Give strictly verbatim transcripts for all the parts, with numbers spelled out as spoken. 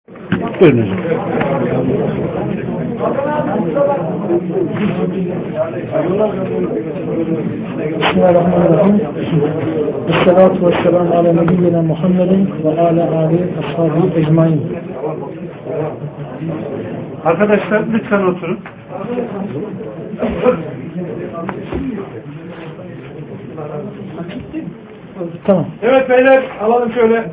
Buyurun hocam. Bismillahirrahmanirrahim. Esselatu vesselamu ala nebiyyina Muhammedin ve ala alihi ashabihi ecmain. Arkadaşlar lütfen oturun. Tamam. Evet beyler, alalım şöyle.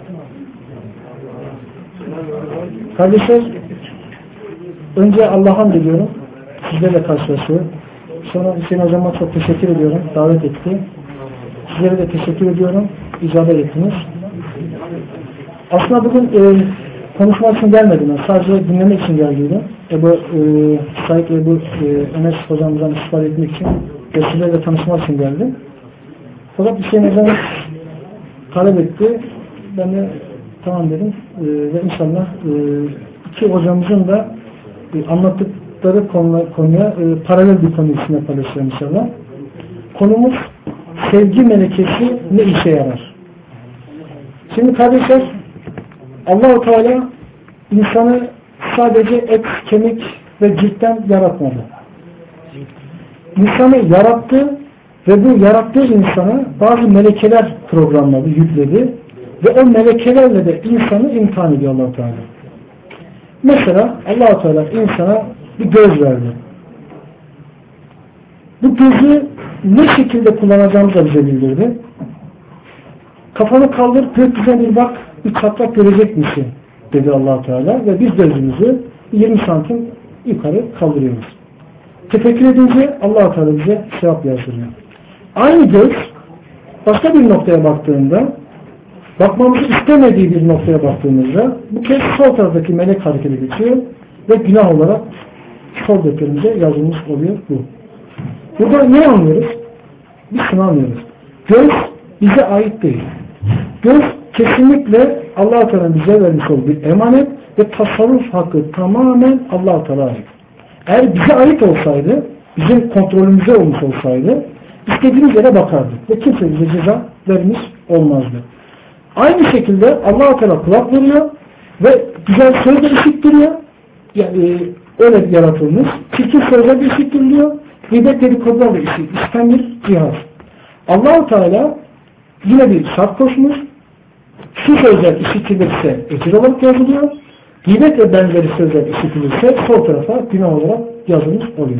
Kardeşler, önce Allah'a hamd ediyorum. Sizlerle karşılaşıyor. Sonra Hüseyin Hocam'a çok teşekkür ediyorum. Davet etti. Sizlere de teşekkür ediyorum. İcabet ettiniz. Aslında bugün e, konuşmak için gelmedim. Ben. Sadece dinlemek için geldiydim. Ebu e, Said Ebu e, Enes Hocam'dan istifade etmek için ve sizlerle tanışmak için geldim. Fakat Hüseyin Hocam talep etti. Ben de tamam dedim. E, ve inşallah e, iki hocamızın da e, anlattıkları konuya, konuya e, paralel bir konu içinde paylaşacağım inşallah. Konumuz sevgi melekesi ne işe yarar? Şimdi kardeşler, Allah-u Teala insanı sadece et, kemik ve ciltten yaratmadı. İnsanı yarattı ve bu yarattığı insana bazı melekeler programladı, yükledi ve o melekelerle de insanı imtihan ediyor Allah-u Teala. Mesela Allah-u Teala insana bir göz verdi. Bu gözü ne şekilde kullanacağımızı da bize bildirdi. Kafanı kaldır, gökyüzüne bir bak, bir çatlak görecek misin? Dedi Allah-u Teala ve biz gözümüzü yirmi santim yukarı kaldırıyoruz. Tefekkür edince Allah-u Teala bize sevap yazdırıyor. Aynı göz başka bir noktaya baktığında, bakmamızı istemediği bir noktaya baktığımızda bu kez sol taraftaki melek harekete geçiyor ve günah olarak sol defterimize yazılmış oluyor bu. Burada ne anlıyoruz? Biz şunu anlıyoruz. Göz bize ait değil. Göz kesinlikle Allah-u Teala'nın bize vermiş olduğu bir emanet ve tasarruf hakkı tamamen Allah-u Teala'ya ait. Eğer bize ait olsaydı, bizim kontrolümüze olmuş olsaydı, istediğimiz yere bakardık ve kimse bize ceza vermiş olmazdı. Aynı şekilde Allah-u Teala kulak veriyor ve güzel sözler işittiriyor. Yani öyle yaratılmış. Çirkin sözler işittiriliyor. Gıybet dedikodularla işiten bir cihaz. Allah-u Teala yine bir şart koşmuş. Şu sözler işitilirse ecir olarak yazılıyor. Gıybet ve benzeri sözler işitilirse sol tarafa günah olarak yazılmış oluyor.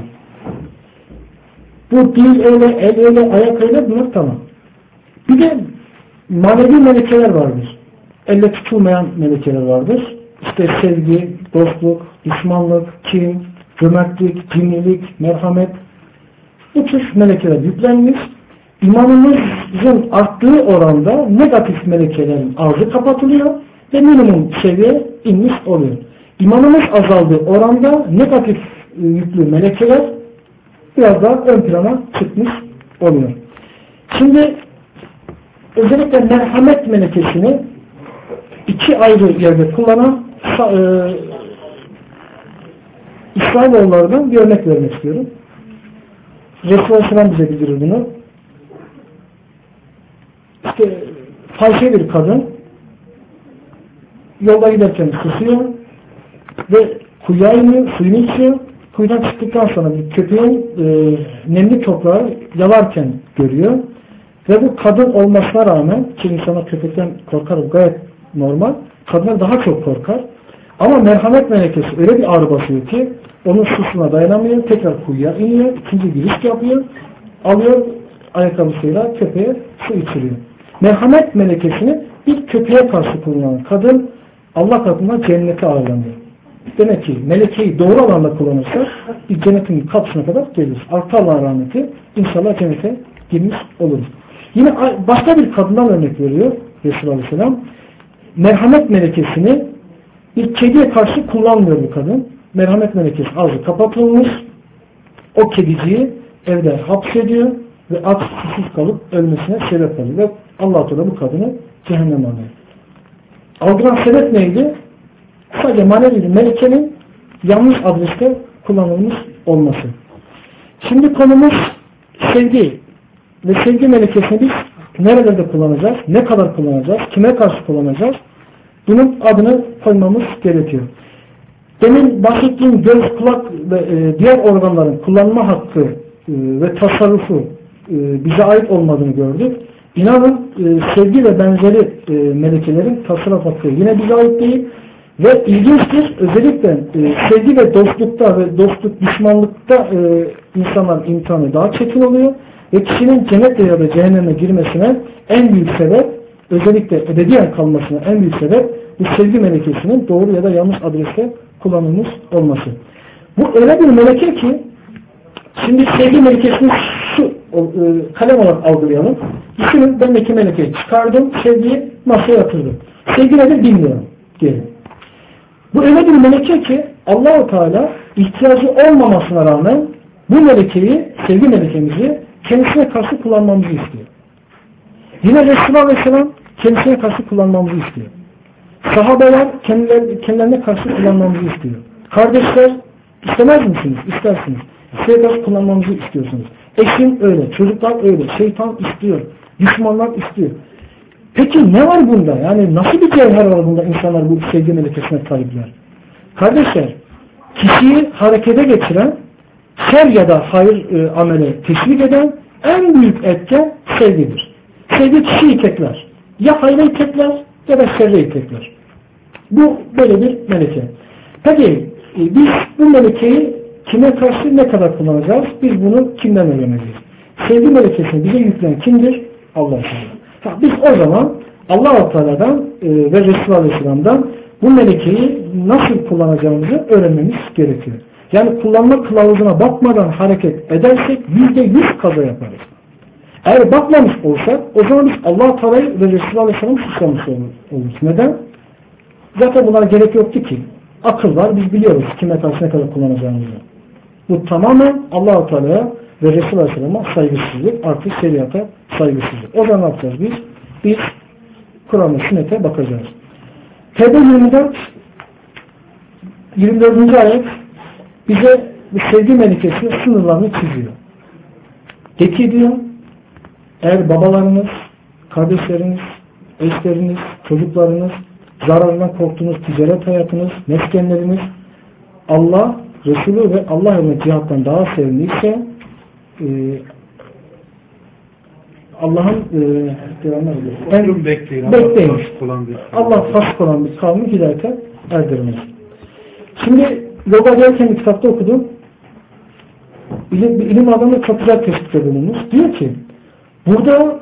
Bu dil öyle, el öyle, ayak öyle, bunlar tamam. Bir de manevi melekeler vardır. Elle tutulmayan melekeler vardır. İşte sevgi, dostluk, düşmanlık, kin, cömertlik, cimrilik, merhamet. Bu tür melekeler yüklenmiş. İmanımızın arttığı oranda negatif melekelerin ağzı kapatılıyor ve minimum seviyeye inmiş oluyor. İmanımız azaldığı oranda negatif yüklü melekeler biraz daha ön plana çıkmış oluyor. Şimdi özellikle merhamet melekesini iki ayrı yerde kullanan e, İsrailoğullarından bir örnek vermek istiyorum. Resulullah Aleyhisselam bize bildirir bunu. İşte fahişe bir kadın yolda giderken susuyor ve kuyuya iniyor, suyunu içiyor. Kuyudan çıktıktan sonra bir köpeğin e, nemli toprağı yalarken görüyor. Ve bu kadın olmasına rağmen, ki insana köpekten korkar, gayet normal, kadınlar daha çok korkar. Ama merhamet melekesi öyle bir ağrı basıyor ki onun susuna dayanamıyor, tekrar kuyuya iniyor, ikinci bir risk yapıyor, alıyor ayakkabısıyla köpeğe su içiriyor. Merhamet melekesini bir köpeğe karşı kullanan kadın Allah katında cennete ağırlanıyor. Demek ki melekeyi doğru alanda kullanırsa bir cennetin kapısına kadar gelir. Artı Allah'ın rahmeti inşallah cennete girmiş oluruz. Yine başka bir kadından örnek veriyor Resulullah Aleyhisselam. Merhamet melekesini bir kediye karşı kullanmıyor bu kadın. Merhamet melekesi ağzı kapatılmış. O kediciyi evde hapsediyor ve aç susuz kalıp ölmesine sebep oluyor. Ve Allah-u Teala bu kadını cehenneme alıyor. Algılan sebep neydi? Sadece manevi melekenin yanlış adreste kullanılmış olması. Şimdi konumuz sevgi. Ve sevgi melekesini biz nerelerde kullanacağız? Ne kadar kullanacağız? Kime karşı kullanacağız? Bunun adını koymamız gerekiyor. Demin bahsettiğim göz, kulak ve e, diğer organların kullanma hakkı e, ve tasarrufu e, bize ait olmadığını gördük. İnanın e, sevgi ve benzeri e, melekelerin tasarruf hakkı yine bize ait değil. Ve ilginçtir, özellikle e, sevgi ve dostlukta ve dostluk düşmanlıkta e, insanların imtihanı daha çetin oluyor. Ve kişinin cennete ya da cehenneme girmesine en büyük sebep, özellikle ebediyen kalmasına en büyük sebep bu sevgi melekesinin doğru ya da yanlış adreste kullanılmış olması. Bu öyle bir meleke ki, şimdi sevgi melekesini şu e, kalem olarak algılayalım. Düşünün, ben iki melekeyi çıkardım, sevgiyi masaya yatırdım. Sevgi nedir bilmiyorum diyelim. Bu öyle bir meleke ki Allah-u Teala ihtiyacı olmamasına rağmen bu melekeyi, sevgi melekemizi kendisine karşı kullanmamızı istiyor. Yine Resulullah Aleyhisselam kendisine karşı kullanmamızı istiyor. Sahabeler kendilerine, kendilerine karşı kullanmamızı istiyor. Kardeşler istemez misiniz? İstersiniz. Size karşı kullanmamızı istiyorsunuz. Eşin öyle, çocuklar öyle, şeytan istiyor, düşmanlar istiyor. Peki ne var bunda? Yani nasıl bir cevher var bunda insanlar bu sevgi melekesine sahipler? Kardeşler, kişiyi harekete geçiren, şer ya da hayır e, amele teşvik eden en büyük etken sevgidir. Sevgi kişiyi itekler. Ya hayra itekler ya da şerre itekler. Bu böyle bir meleke. Peki e, biz bu melekeyi kime karşı ne kadar kullanacağız? Biz bunu kimden öğreneceğiz? Sevgi melekesini bize yükleyen kimdir? Allah-u Teala. Biz o zaman Allah-u Teala'dan e, ve Resulullah Aleyhisselam'dan bu melekeyi nasıl kullanacağımızı öğrenmemiz gerekiyor. Yani kullanma kılavuzuna bakmadan hareket edersek yüzde yüz kaza yaparız. Eğer bakmamış olsak o zaman biz Allah-u Teala'yı ve Resulullah Aleyhisselam'ı suçlamış oluruz. Neden? Zaten bunlara gerek yoktu ki. Akıl var, biz biliyoruz kime karşı ne kadar kullanacağımızı. Bu tamamen Allah-u Teala'ya ve Resulullah Aleyhisselam'a saygısızlık, artık şeriata saygısızlık. O zaman ne yapacağız biz? Biz Kur'an ve sünnete bakacağız. Tevbe yirmi dört yirmi dördüncü ayet bize bu sevgi melekesinin sınırlarını çiziyor. Peki diyor, eğer babalarınız, kardeşleriniz, eşleriniz, çocuklarınız, zararından korktuğunuz ticaret hayatınız, meskenleriniz, Allah, Resulü ve Allah yolunda cihattan daha sevimliyse e, Allah'ın e, en bekleyin. bekleyin. Allah, Allah fasık olan bir kavmi hidayete erdirmez. Şimdi yoga derken bir kitapta okudum. İlim, bir ilim adamı çok güzel tespitte bulunmuş. Diyor ki burada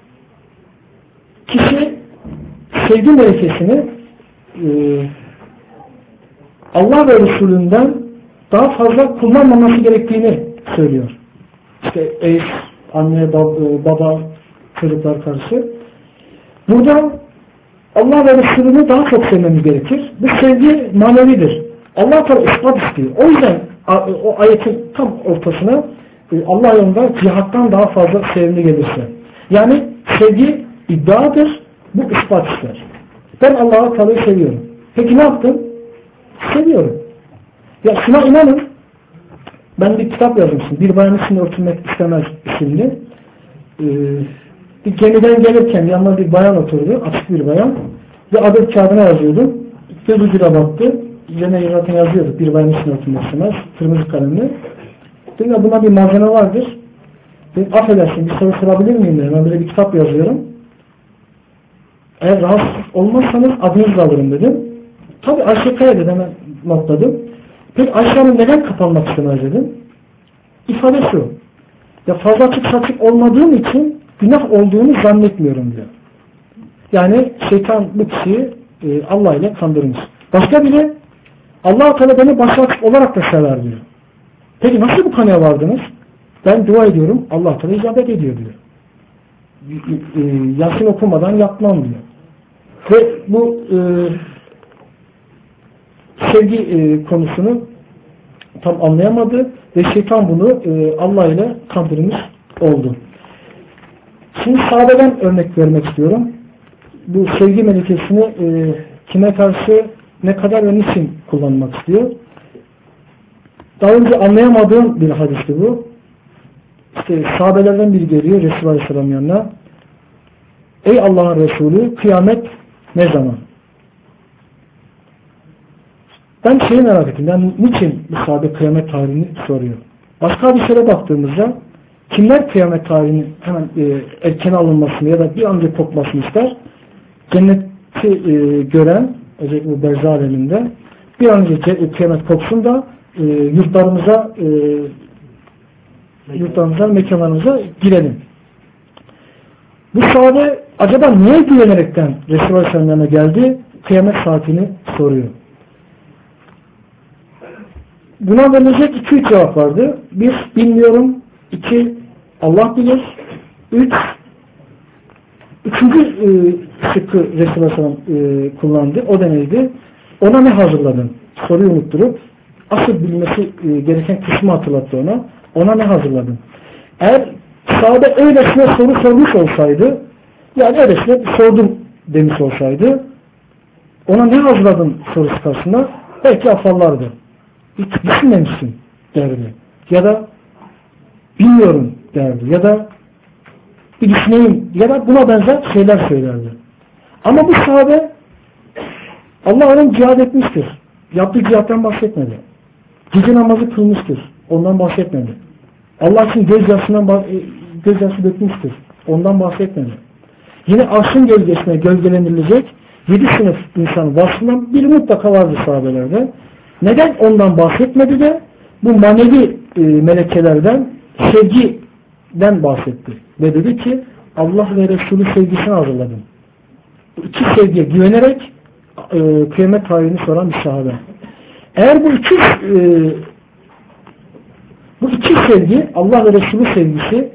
kişi sevgi melekesini e, Allah ve Resulünden daha fazla kullanmaması gerektiğini söylüyor. İşte eş, anne, baba, çocuklar karşı. Burada Allah ve Resulünü daha çok sevmemiz gerekir. Bu sevgi manevidir. Allah Teala ispat istiyor. O yüzden o ayetin tam ortasına Allah yolunda cihattan daha fazla sevimli gelirse. Yani sevgi iddiadır, bu ispat ister. Ben Allah'ı Teala'yı seviyorum. Peki ne yaptım? Seviyorum. Ya şuna inanın, ben bir kitap yazmışım. Bir bayan için örtülmek istemez isimli. Ee, bir gemiden gelirken yanına bir bayan oturdu. Açık bir bayan. Ve adet kağıdına yazıyordu. Göz ucuna baktı. Üzerine zaten yazıyordu. Bir bayan için örtülmek istemez. Kırmızı kalemle. Dedim ya buna bir malzeme vardır. Dedim affedersin bir soru sorabilir miyim dedim. Ben böyle bir kitap yazıyorum. Eğer rahatsız olmazsanız adınızı alırım dedim. Tabi Ayşe Kaya dedim hemen notladım. Peki Ayşe Hanım neden kapanmak istemez dedim. İfade şu. Ya fazla açık saçık olmadığım için günah olduğunu zannetmiyorum diyor. Yani şeytan bu kişiyi e, Allah ile kandırmış. Başka biri Allah-u Teala beni başka açık olarak da sever diyor. Peki nasıl bu kanıya vardınız? Ben dua ediyorum. Allah-u Teala icabet ediyor diyor. E, e, Yasin okumadan yapmam diyor. Ve bu e, sevgi e, konusunu tam anlayamadı ve şeytan bunu e, Allah ile kandırmış oldu. Şimdi sahabeden örnek vermek istiyorum. Bu sevgi melekesini e, kime karşı ne kadar ve niçin kullanmak istiyor? Daha önce anlayamadığım bir hadisti bu. İşte sahabelerden biri geliyor Resulullah Aleyhisselam yanına. Ey Allah'ın Resulü, kıyamet ne zaman? ben şeyi merak ettim. Yani niçin bu sahabe kıyamet tarihini soruyor? Başka bir şeye baktığımızda kimler kıyamet tarihinin hemen e, erken alınmasını ya da bir an önce kopmasını ister? Cenneti e, gören, özellikle bu berzah aleminde bir an önce kıyamet kopsun da e, yurtlarımıza e, yurtlarımıza, mekanlarımıza girelim. Bu sahabe acaba niye güvenerekten Resulullah Aleyhisselam'a geldi? Kıyamet saatini soruyor. Buna verilecek iki üç cevap vardı. Bir, bilmiyorum. İki, Allah bilir. Üç, üçüncü e, şıkkı Resulullah Aleyhisselam e, kullandı. O da neydi? Ona ne hazırladın? Soruyu unutturup asıl bilmesi e, gereken kısmı hatırlattı ona. Ona ne hazırladın? Eğer sahabe öylesine soru sormuş olsaydı, yani öylesine sordum demiş olsaydı, ona ne hazırladın sorusu karşısında belki afallardı. Hiç düşünmemişsin derdi. Ya da bilmiyorum derdi. Ya da bir düşüneyim. Ya da buna benzer şeyler söylerdi. Ama bu sahabe Allah onun cihad etmiştir. Yaptığı cihattan bahsetmedi. Gece namazı kılmıştır. Ondan bahsetmedi. Allah için gözyaşından gözyaşı dökmüştür. Ondan bahsetmedi. Yine arşın gölgesine gölgelendirilecek yedi sınıf insan vasfından biri mutlaka vardı sahabelerde. Neden ondan bahsetmedi de bu manevi e, melekelerden, sevgiden bahsetti. Ve dedi ki Allah ve Resulü sevgisini hazırladım. Bu iki sevgiye güvenerek e, kıyamet tarihini soran bir sahabe. Eğer bu iki e, bu iki sevgi, Allah ve Resulü sevgisi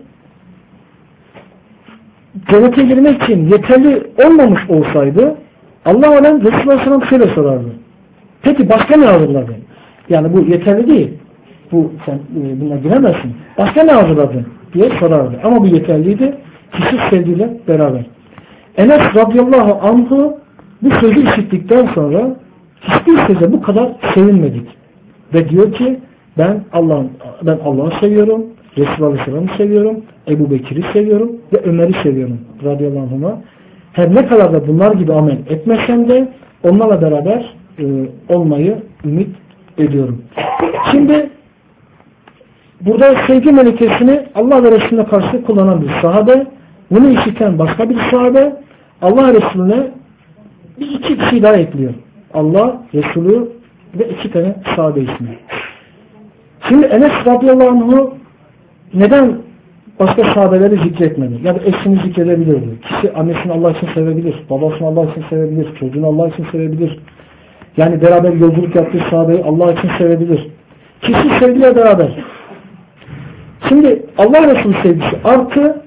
cennete girmek için yeterli olmamış olsaydı Allah alem Resulullah Aleyhisselam şöyle sorardı. Peki başka ne hazırladın? Yani bu yeterli değil. Bu sen e, buna giremezsin. Başka ne hazırladın? Diye sorardı. Ama bu yeterliydi. Kişi sevgiyle beraber. Enes radıyallahu anh'ı bu sözü işittikten sonra hiçbir söze bu kadar sevinmedik. Ve diyor ki ben Allah'ı ben Allah'ı seviyorum, Resulullah Aleyhisselam'ı seviyorum, Ebu Bekir'i seviyorum ve Ömer'i seviyorum radıyallahu anh'a. Her ne kadar da bunlar gibi amel etmesem de onlarla beraber e, olmayı ümit ediyorum. Şimdi burada sevgi melekesini Allah ve Resulüne karşı kullanan bir sahabe, bunu işiten başka bir sahabe, Allah Resulüne bir iki kişi daha ekliyor. Allah, Resulü ve iki tane sahabe ismi. Şimdi Enes radıyallahu anh'u neden başka sahabeleri zikretmedi? Ya da eşini zikredebilirdi. Kişi annesini Allah için sevebilir, babasını Allah için sevebilir, çocuğunu Allah için sevebilir. Yani beraber yolculuk yaptığı sahabeyi Allah için sevebilir. Kişi sevgiyle beraber. Şimdi Allah Resulü sevgisi artı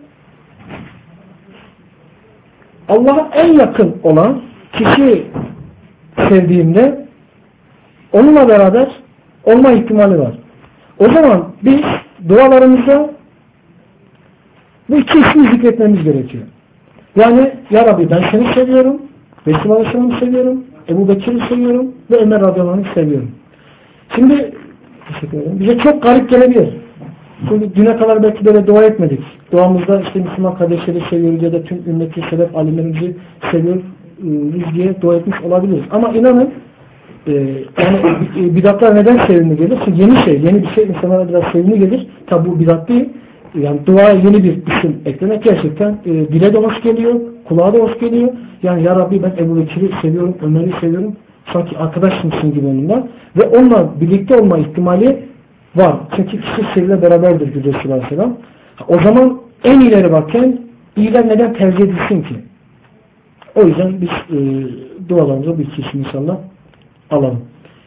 Allah'a en yakın olan kişi sevdiğimde onunla beraber olma ihtimali var. O zaman biz dualarımızda bu iki ismi zikretmemiz gerekiyor. Yani Ya Rabbi ben seni seviyorum, Resulullah Aleyhisselam'ı seviyorum, Ebu Bekir'i seviyorum ve Ömer radıyallahu anh'ı seviyorum. Şimdi teşekkür ederim. Bize çok garip gelebilir. Çünkü düne kadar belki böyle dua etmedik. Duamızda işte Müslüman kardeşleri seviyoruz ya da tüm ümmeti selef alimlerimizi seviyoruz diye dua etmiş olabiliriz. Ama inanın e, yani bidatlar neden sevimli gelir? Çünkü yeni şey, yeni bir şey insanlara biraz sevimli gelir. Tabi bu bidat değil. Yani duaya yeni bir isim eklemek gerçekten e, dile de hoş geliyor, kulağa da hoş geliyor. Yani Ya Rabbi ben Ebu Bekir'i seviyorum, Ömer'i seviyorum. Sanki arkadaşmışsın gibi onunla. Ve onunla birlikte olma ihtimali var. Çünkü kişi seviyle beraberdir diyor Resulullah Aleyhisselam. O zaman en ileri bakken iyiler neden tercih edilsin ki? O yüzden biz e, dualarımıza bir kişi inşallah alalım.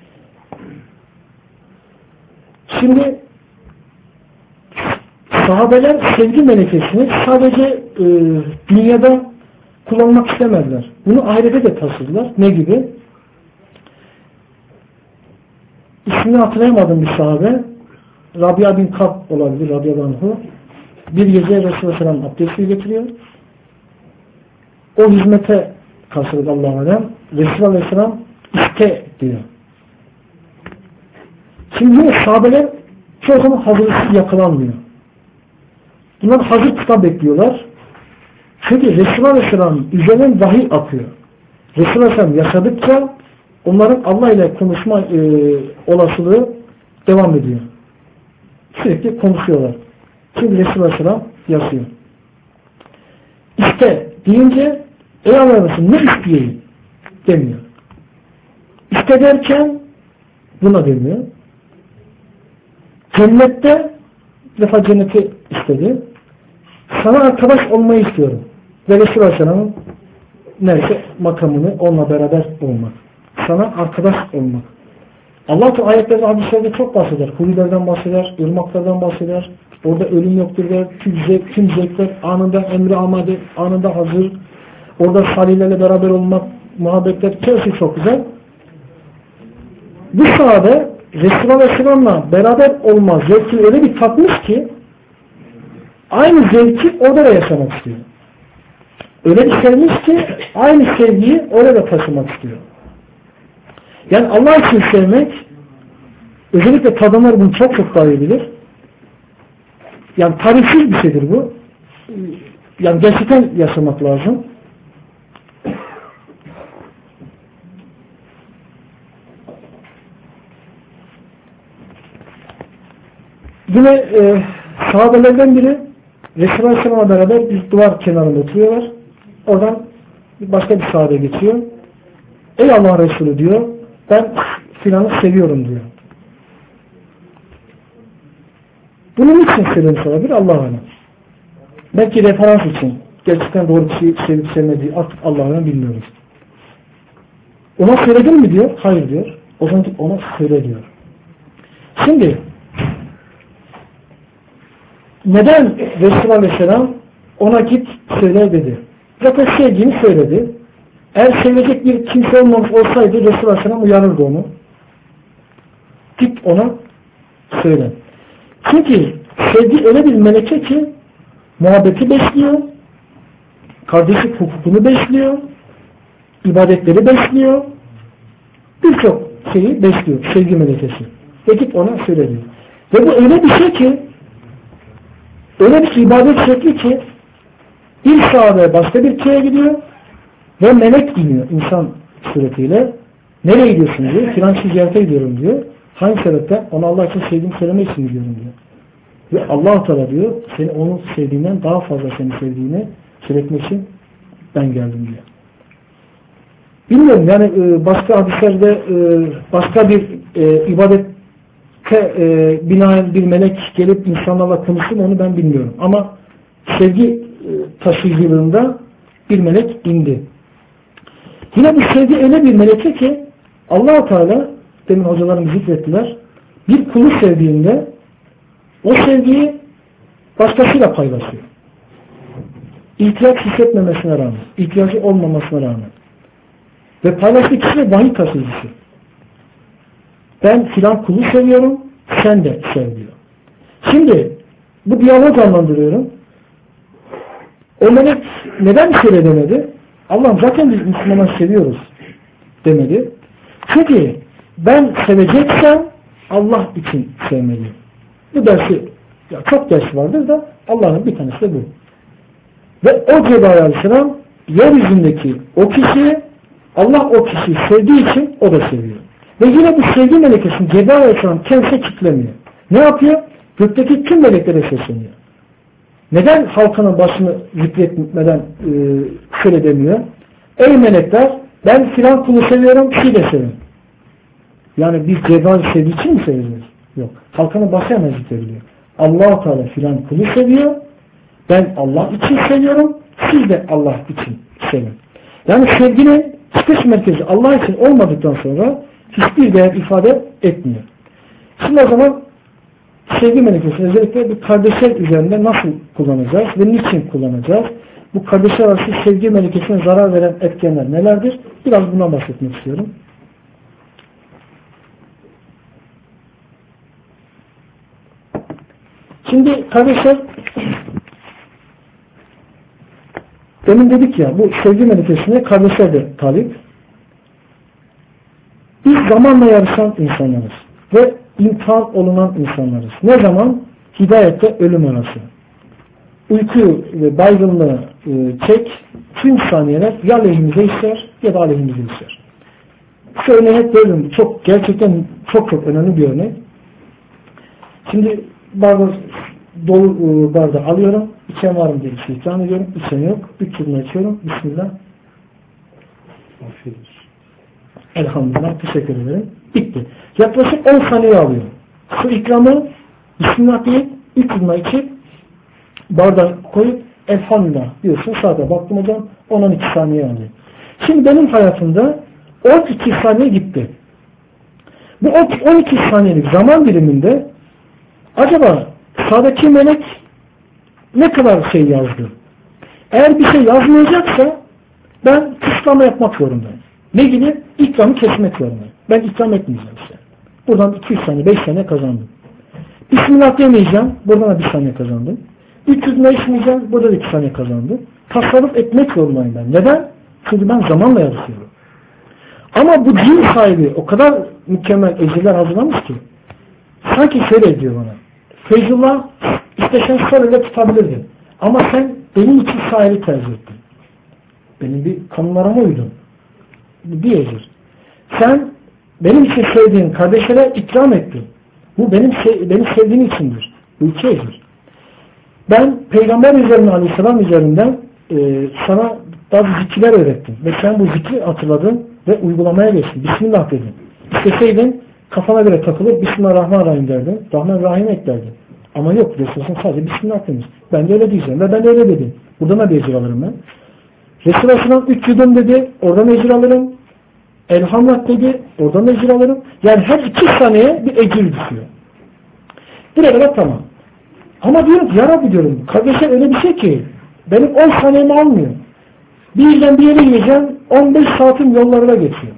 Şimdi sahabeler sevgi melekesini sadece e, dünyada kullanmak istemediler. Bunu ahirete de taşıdılar. Ne gibi? İsmini hatırlayamadığım bir sahabe Rabia bin Kab olabilir radıyallahu anh'u. Bir gece Resulullah Aleyhisselam abdesti getiriyor. O hizmete karşılık Allah'a alem Resulullah Aleyhisselam iste diyor. Şimdi yine sahabeler çoğu zaman hazırsız yakalanmıyor. Bunlar hazır kitap bekliyorlar. Çünkü Resulullah Aleyhisselam üzerinden vahiy akıyor. Resulullah Aleyhisselam yaşadıkça onların Allah ile konuşma e, olasılığı devam ediyor. Sürekli konuşuyorlar. Şimdi Resulullah Aleyhisselam yazıyor. İste deyince ey Allah Resulü ne isteyeyim demiyor. İste derken buna demiyor. Cennette bir defa cenneti istedi. Sana arkadaş olmayı istiyorum. Ve Resulullah Aleyhisselam'ın neyse makamını onunla beraber olmak. Sana arkadaş olmak. Allah Teala ayetlerde, hadislerde çok bahseder. Hurilerden bahseder, ırmaklardan bahseder. Orada ölüm yoktur der. Tüm, zevk, tüm zevkler anında emri amade, anında hazır. Orada salihlerle beraber olmak, muhabbetler, hepsi çok güzel. Bu sahabe Resulullah Aleyhisselam'la beraber olma zevki öyle bir tatmış ki aynı zevki orada da yaşamak istiyor. Öyle bir sevmiş ki aynı sevgiyi oraya da taşımak istiyor. Yani Allah için sevmek, özellikle kadınlar bunu çok çok daha iyi bilir. Yani tarifsiz bir şeydir bu. Yani gerçekten yaşamak lazım. Yine e, sahabelerden biri Resulullah Aleyhisselam'la beraber bir duvar kenarında oturuyorlar. Oradan başka bir sahabe geçiyor. Ey Allah Resulü diyor, ben filanı seviyorum diyor. Bunun için seviyorum olabilir Allah'a emanet. Belki referans için. Gerçekten doğru bir şey sevip sevmediği artık Allah'a emanet bilmiyoruz. Ona söyledin mi diyor? Hayır diyor. O zaman ona söyle diyor. Şimdi neden Resulullah Aleyhisselam ona git söyle dedi? Zaten sevdiğini söyledi. Eğer sevecek bir kimse olmamış olsaydı Resulullah Aleyhisselam uyarırdı onu. Git ona söyle. Çünkü sevgi öyle bir meleke ki muhabbeti besliyor, kardeşlik hukukunu besliyor, ibadetleri besliyor, birçok şeyi besliyor, sevgi melekesi. Ve git ona söyle diyor. Ve bu öyle bir şey ki, öyle bir ibadet şekli ki bir sahabe başka bir köye gidiyor ve melek iniyor insan suretiyle. Nereye gidiyorsun diyor. Filan şu ziyarete gidiyorum diyor. Hangi sebepten? Onu Allah için sevdiğimi söylemek için gidiyorum diyor. Ve Allah-u Teala diyor seni onun sevdiğinden daha fazla seni sevdiğini söyletmek için ben geldim diyor. Bilmiyorum yani başka hadislerde başka bir ibadette binaen bir melek gelip insanlarla konuştu mu onu ben bilmiyorum. Ama sevgi taşıyıcılığında bir melek indi. Yine bu sevgi öyle bir meleke ki Allah-u Teala demin hocalarım zikrettiler. Bir kulu sevdiğinde o sevgiyi başkasıyla paylaşıyor. İhtiyaç hissetmemesine rağmen, ihtiyacı olmamasına rağmen. Ve paylaştığı kişi de vahiy taşıyıcısı. Ben filan kulu seviyorum, sen de sev diyor. Şimdi bu diyaloğu canlandırıyorum. O melek neden bir şey demedi? Allah'ım zaten biz Müslümanları seviyoruz demedi. Çünkü ben seveceksem Allah için sevmeliyim. Bu dersi, ya çok ders vardır da Allah'ın bir tanesi de bu. Ve o Cebrail Aleyhisselam yeryüzündeki o kişiyi Allah o kişiyi sevdiği için o da seviyor. Ve yine bu sevgi melekesini Cebrail Aleyhisselam kendisine kitlemiyor. Ne yapıyor? Gökteki tüm meleklere sesleniyor. Neden halkının başını zikretmeden e, şöyle demiyor? Ey melekler ben filan kulu seviyorum, siz de sevin. Yani biz Cebrail sevdiği için mi seviyoruz? Yok. Halkının başı hemen zikrediliyor. Allah-u Teala filan kulu seviyor. Ben Allah için seviyorum. Siz de Allah için sevin. Yani sevginin çıkış merkezi Allah için olmadıktan sonra hiçbir değer ifade etmiyor. Şimdi o zaman sevgi melekesini özellikle bir kardeşler üzerinde nasıl kullanacağız ve niçin kullanacağız? Bu kardeşler arası sevgi melekesine zarar veren etkenler nelerdir? Biraz bundan bahsetmek istiyorum. Şimdi kardeşler demin dedik ya bu sevgi melekesine kardeşler de talip. Biz zamanla yarışan insanlarız ve imtihan olunan insanlarız. Ne zaman? Hidayette ölüm arası. Uyku ve baygınlığı e, çek tüm saniyeler ya lehimize işler ya da aleyhimize işler. Şu örneği hep veririm. Çok, gerçekten çok çok önemli bir örnek. Şimdi bardağı dolu bardağı alıyorum. İçen var mı diye bir şey ikram ediyorum. İçen yok. üç yudum içiyorum. Bismillah. Afiyet olsun. Elhamdülillah. Teşekkür ederim. Bitti. Yaklaşık on saniye alıyor. Su ikramı Bismillah deyip üç yudum içip bardağı koyup elhamdülillah diyorsun. Sağda baktım hocam on on iki saniye alıyor. Şimdi benim hayatımda on iki saniye gitti. Bu on iki saniyelik zaman diliminde acaba sağdaki melek ne kadar şey yazdı? Eğer bir şey yazmayacaksa ben kısıtlama yapmak zorundayım. Ne gibi? İkramı kesmek zorundayım. Ben ikram etmeyeceğim işte. Buradan iki üç saniye, beş saniye kazandım. Bismillah demeyeceğim. Buradan da bir saniye kazandım. üç yüz içmeyeceğim. Burada da iki saniye kazandım. Tasarruf etmek zorundayım ben. Neden? Çünkü ben zamanla yarışıyorum. Ama bu din sahibi o kadar mükemmel ecirler hazırlamış ki sanki şöyle diyor bana. Feyzullah istesen şöyle tutabilirdin. Ama sen benim için sahibi tercih ettin. Benim bir kanunlarıma uydun. Bir ecir. Sen benim için sevdiğin kardeşlere ikram ettin. Bu benim benim sevdiğim içindir. Bu iki ecir. Ben Peygamber üzerinden Aleyhisselam üzerinden e, sana bazı zikirler öğrettim. Ve sen bu zikri hatırladın ve uygulamaya geçtin. Bismillah dedin. İsteseydin kafana göre takılıp Bismillahirrahmanirrahim derdin. Rahmanirrahim eklerdin. Ama yok. Resulullah sadece Bismillah demiş. Ben de öyle diyeceğim. Ve ben de öyle dedim. Buradan da bir ecir alırım ben. Resulullah üç yudum dedi. Oradan ecir alırım. Elhamdülillah dedi. Oradan ecir alırım. Yani her iki saniye bir ecir düşüyor. Buraya kadar tamam. Ama diyorum ki ya Rabbi diyorum. Kardeşler öyle bir şey ki benim on saniyemi almıyor. Bir yerden bir yere gideceğim on beş saatin yollarına geçiyor.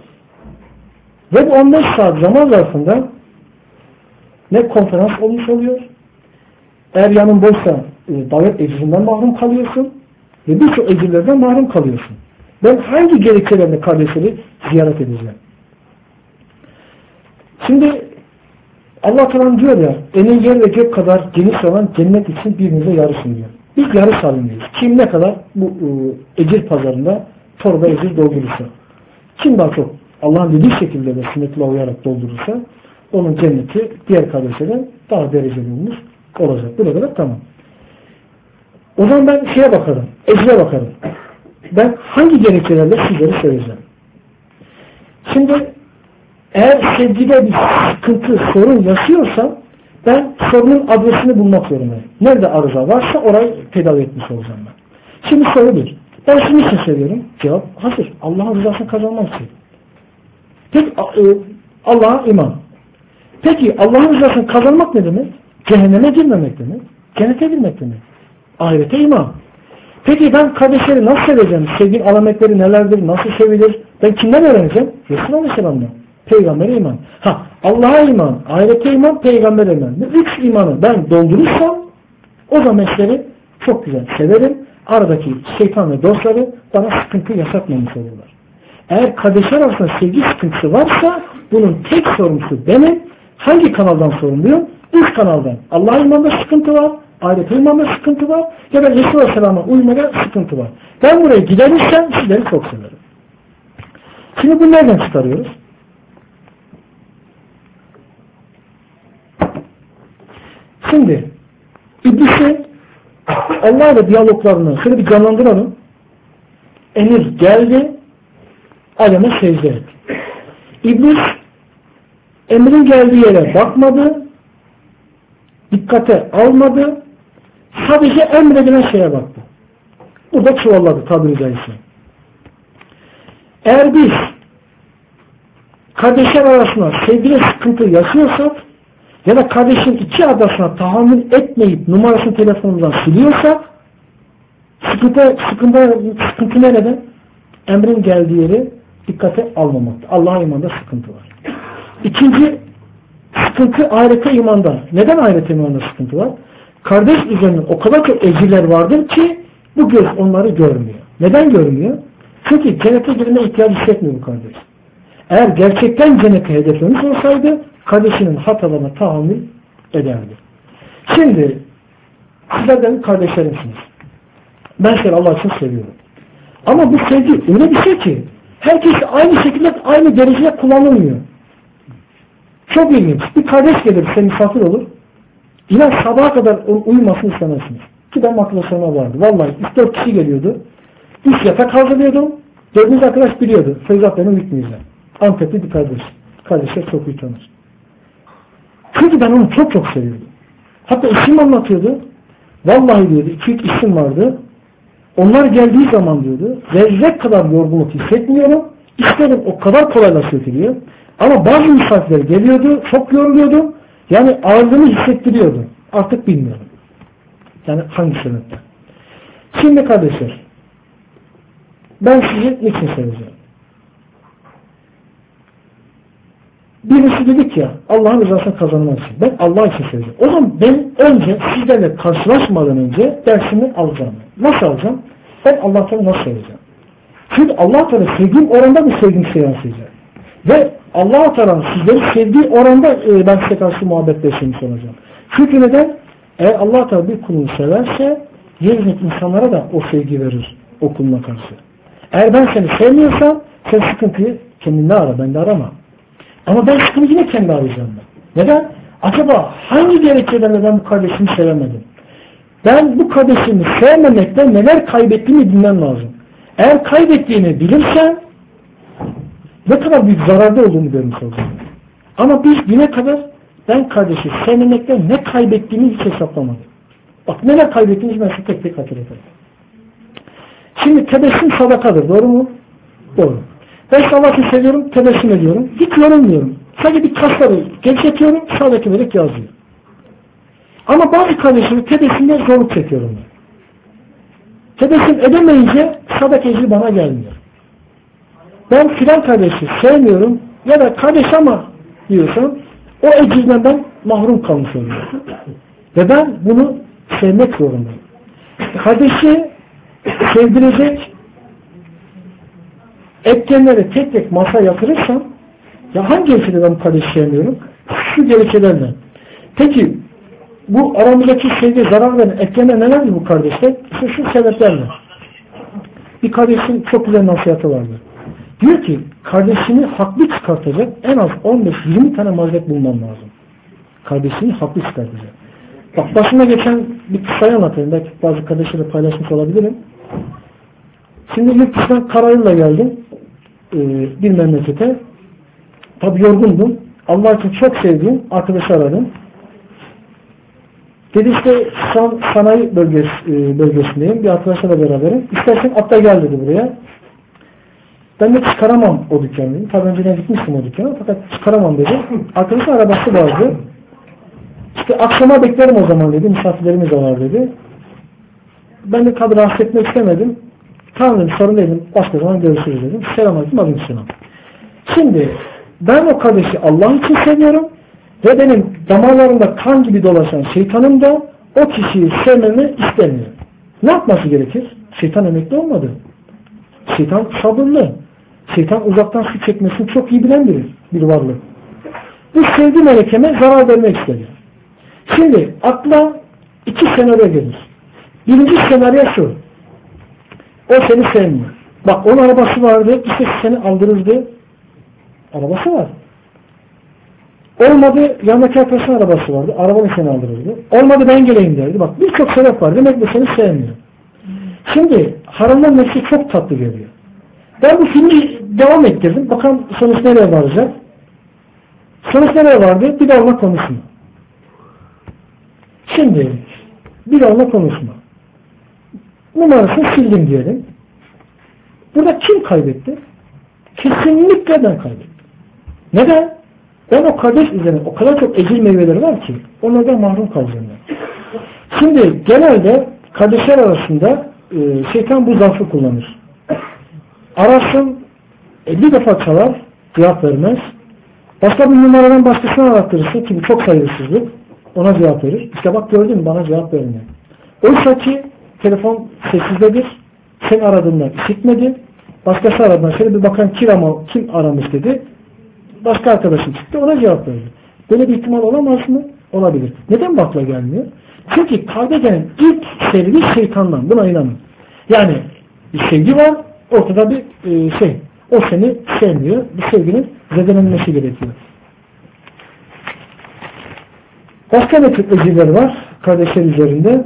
Ve bu on beş saat zaman zarfında ne konferans olmuş oluyor. Eğer yanın boşsa e, davet ecirinden mahrum kalıyorsun ve birçok ecirlerden mahrum kalıyorsun. Ben hangi gerekçelerle kardeşleri ziyaret edeceğim? Şimdi Allah Teala diyor ya eni yer ve gök kadar geniş olan cennet için birbirinize yarışın diyor. Biz yarış halindeyiz. Kim ne kadar bu e, ecir pazarında torba ecir doldurursa. Kim daha çok Allah'ın dediği şekilde de sünnetine uyarak doldurursa onun cenneti diğer kardeşlerden daha dereceli olmuş olacak. Bu kadar tamam. O zaman ben şeye bakarım. Ecre bakarım. Ben hangi gerekçelerle sizleri seveceğim? Şimdi eğer sevgide bir sıkıntı, sorun yaşıyorsam ben sorunun adresini bulmak zorundayım. Nerede arıza varsa orayı tedavi etmiş olacağım ben. Şimdi soru bir. Ben şunu için seviyorum. Cevap hazır. Allah'ın rızasını kazanmak için. Peki Allah'a iman. Peki Allah'ın rızasını kazanmak ne demek? Cehenneme girmemek demek. Cennete girmek demek. Ahirete iman. Peki ben kardeşleri nasıl seveceğim? Sevginin alametleri nelerdir? Nasıl sevilir? Ben kimden öğreneceğim? Resulullah Aleyhisselam'dan. Peygamber'e iman. Ha, Allah'a iman, ahirete iman, Peygamber'e iman. Bu üç imanı ben doldurursam o zamanları çok güzel severim. Aradaki şeytan ve dostları bana sıkıntı yaşatmamış olurlar. Eğer kardeşler arasında sevgi sıkıntısı varsa bunun tek sorumlusu benim. Hangi kanaldan sorumluyum? Üç kanaldan. Allah'a imanda sıkıntı var, ahirete imanda sıkıntı var ya da Resulullah Aleyhisselam'a uymada sıkıntı var. Ben buraya giderirsem sizleri çok severim. Şimdi bunu nereden çıkarıyoruz? Şimdi İblisi Allah ile diyaloglarını şöyle bir canlandıralım. Emir geldi, Adem'e secde etti. İblis emrin geldiği yere bakmadı, dikkate almadı, sadece emredilen şeye baktı. Burada çuvalladı tabiri caizse. Eğer biz kardeşler arasında sevgili sıkıntı yaşıyorsak ya da kardeşin iki adasına tahammül etmeyip numarasını telefonundan siliyorsak sıkıntı, sıkıntı, sıkıntı nerede? Emrin geldiği yeri dikkate almamakta. Allah'a imanda sıkıntı var. İkinci sıkıntı ahirete imanda. Neden ahirete imanda sıkıntı var? Kardeş üzerinde o kadar çok ecirler vardır ki bu göz onları görmüyor. Neden görmüyor? Çünkü cennete girmeye ihtiyaç hissetmiyor bu kardeş. Eğer gerçekten cennete hedeflemiş olsaydı kardeşinin hatalarına tahammül ederdi. Şimdi sizler benim kardeşlerimsiniz. Ben seni Allah için seviyorum. Ama bu sevgi öyle bir şey ki Herkes aynı şekilde aynı derecede kullanılmıyor. Çok ilginç. Bir kardeş gelir size misafir olur. İnan sabaha kadar uyumasını istemezsiniz. Ki benim arkadaşlarıma vardı. Vallahi üç dört kişi geliyordu. Üç yatak hazırlıyordum. Dördüncü arkadaş biliyordu. Feyzat benim uyutmayacağım. Antepli bir kardeş. Kardeşler çok iyi tanır. Çünkü ben onu çok çok seviyordum. Hatta isim anlatıyordu. Vallahi diyordu. iki üç isim vardı. Onlar geldiği zaman diyordu. Zerre kadar yorgunluk hissetmiyorum. İşlerim o kadar kolaylaştırılıyor. Ama bazı misafirler geliyordu. Çok yoruluyordu. Yani ağırlığını hissettiriyordu. Artık bilmiyorum. Yani hangi sebepten. Şimdi kardeşler, ben sizi niçin seveceğim? Birisi dedik ya, Allah'ın rızasını kazanmak için. Ben Allah için seveceğim. O zaman ben önce sizlerle karşılaşmadan önce dersimi alacağım. Nasıl alacağım? Ben Allah'tan nasıl seveceğim? Çünkü Allah Teala sevdiğim oranda bir sevdiğim seven seveceğim. Ve Allah Teala sizleri sevdiği oranda e, ben size karşı muhabbet beslemiş olacağım. Çünkü neden? Eğer Allah Teala bir kulunu severse yeryüzündeki insanlara da o sevgi verir o kuluna karşı. Eğer ben seni sevmiyorsam sen sıkıntıyı kendinde ara, ben de arama. Ama ben sıkıntıyı yine kendi arayacağım ben. Neden? Acaba hangi gerekçelerle ben bu kardeşimi sevemedim? Ben bu kardeşimi sevmemekten neler kaybettiğimi bilmem lazım. Eğer kaybettiğini bilirsem ne kadar büyük zararda olduğunu görmüş olacağım. Ama biz güne kadar ben kardeşi sevmemekten ne kaybettiğimi hiç hesaplamadım. Bak neler kaybettiğimizi ben size tek tek hatırlatayım. Şimdi tebessüm sadakadır. Doğru mu? Doğru. Ben Allah'ı seviyorum, tebessüm ediyorum. Hiç yorulmuyorum. Sadece bir kasları gevşetiyorum, sağdaki melek yazıyor. Ama bazı kardeşimi tebessümde zorluk çekiyorum ben. Tebessüm edemeyince sağdaki ecri bana gelmiyor. Ben filan kardeşi sevmiyorum ya da kardeş ama diyorsam o ecirden ben mahrum kalmış oluyorum. Ve ben bunu sevmek zorundayım. Kardeşi sevdirecek etkenleri tek tek masaya yatırırsam ya hangi gerekçeyle ben kardeşi sevmiyorum? Şu gerekçelerle. Peki bu aramızdaki sevgiye zarar veren etkenler nelerdir bu kardeşler? İşte şu sebeplerle. Bir kardeşin çok güzel nasihatı vardı. Diyor ki kardeşini haklı çıkartacak en az on beş yirmi tane mazeret bulman lazım. Kardeşini haklı çıkartacak. Bak başıma geçen bir kıssayı anlatayım. Belki bazı kardeşlerle paylaşmış olabilirim. Şimdi yurt dışından karayılla geldim. Ee, bir memlekete. Tabi yorgundum. Allah için çok sevdiğim arkadaşı aradım. Dedi işte san, sanayi bölgesi, e, bölgesindeyim. Bir arkadaşlarla beraberim. İstersen atla gel dedi buraya. Ben de çıkaramam o dükkanı dedim. Tabi önceden gitmiştim o dükkana fakat çıkaramam dedi. Arkadaşın arabası vardı. İşte akşama beklerim o zaman dedi. Misafirlerimiz var dedi. Ben de tabi rahatsız etmek istemedim. Tamam dedim sorun değilim. Başka zaman görüşürüz dedim. Selamünaleyküm aleykümselam. Şimdi ben o kardeşi Allah için seviyorum ve benim damarlarımda kan gibi dolaşan şeytanım da o kişiyi sevmemi istemiyor. Ne yapması gerekir? Şeytan emekli olmadı. Şeytan sabırlı. Şeytan uzaktan su çekmesini çok iyi bilen biri, bir varlık. Bu sevgi melekeme zarar vermek istedi. Şimdi akla iki senaryo gelir. Birinci senaryo şu. O seni sevmiyor. Bak onun arabası vardı. İşte seni aldırırdı. Arabası var. Olmadı yanındaki arkadaşın arabası vardı. Arabanı seni aldırırdı. Olmadı ben geleyim derdi. Bak birçok sebep var. Demek ki seni sevmiyor. Şimdi haramdan nefsi çok tatlı geliyor. Ben bu filmi devam ettirdim. Bakalım sonuç nereye varacak? Sonuç nereye vardı? Bir de onunla konuşma. Şimdi bir de onunla konuşma. Numarasını sildim diyelim. Burada kim kaybetti? Kesinlikle ben kaybettim. Neden? Ben o kardeş üzerine o kadar çok ecir meyveleri var ki onlardan mahrum kalacağım ben. Şimdi genelde kardeşler arasında e, şeytan bu zarfı kullanır. Arasın elli defa çalar, cevap vermez. Başka bir numaradan başkasına arattırırsın ki bu çok saygısızlık. Ona cevap verir. İşte bak gördün mü bana cevap vermiyor. Oysa ki telefon sessizdedir. Sen aradığında işitmedi. Başkası aradığında şöyle bir bakan kim, ama, kim aramış dedi. Başka arkadaşım çıktı ona cevap verdi. Böyle bir ihtimal olamaz mı? Olabilir. Neden bu akla gelmiyor? Çünkü kalbe gelen ilk sevgi şeytandan. Buna inanın. Yani bir sevgi var. Ortada bir e, şey. o seni sevmiyor. Bu sevginin zedelenmesi gerekiyor. Başka ne tür ezgiler var kardeşler üzerinde?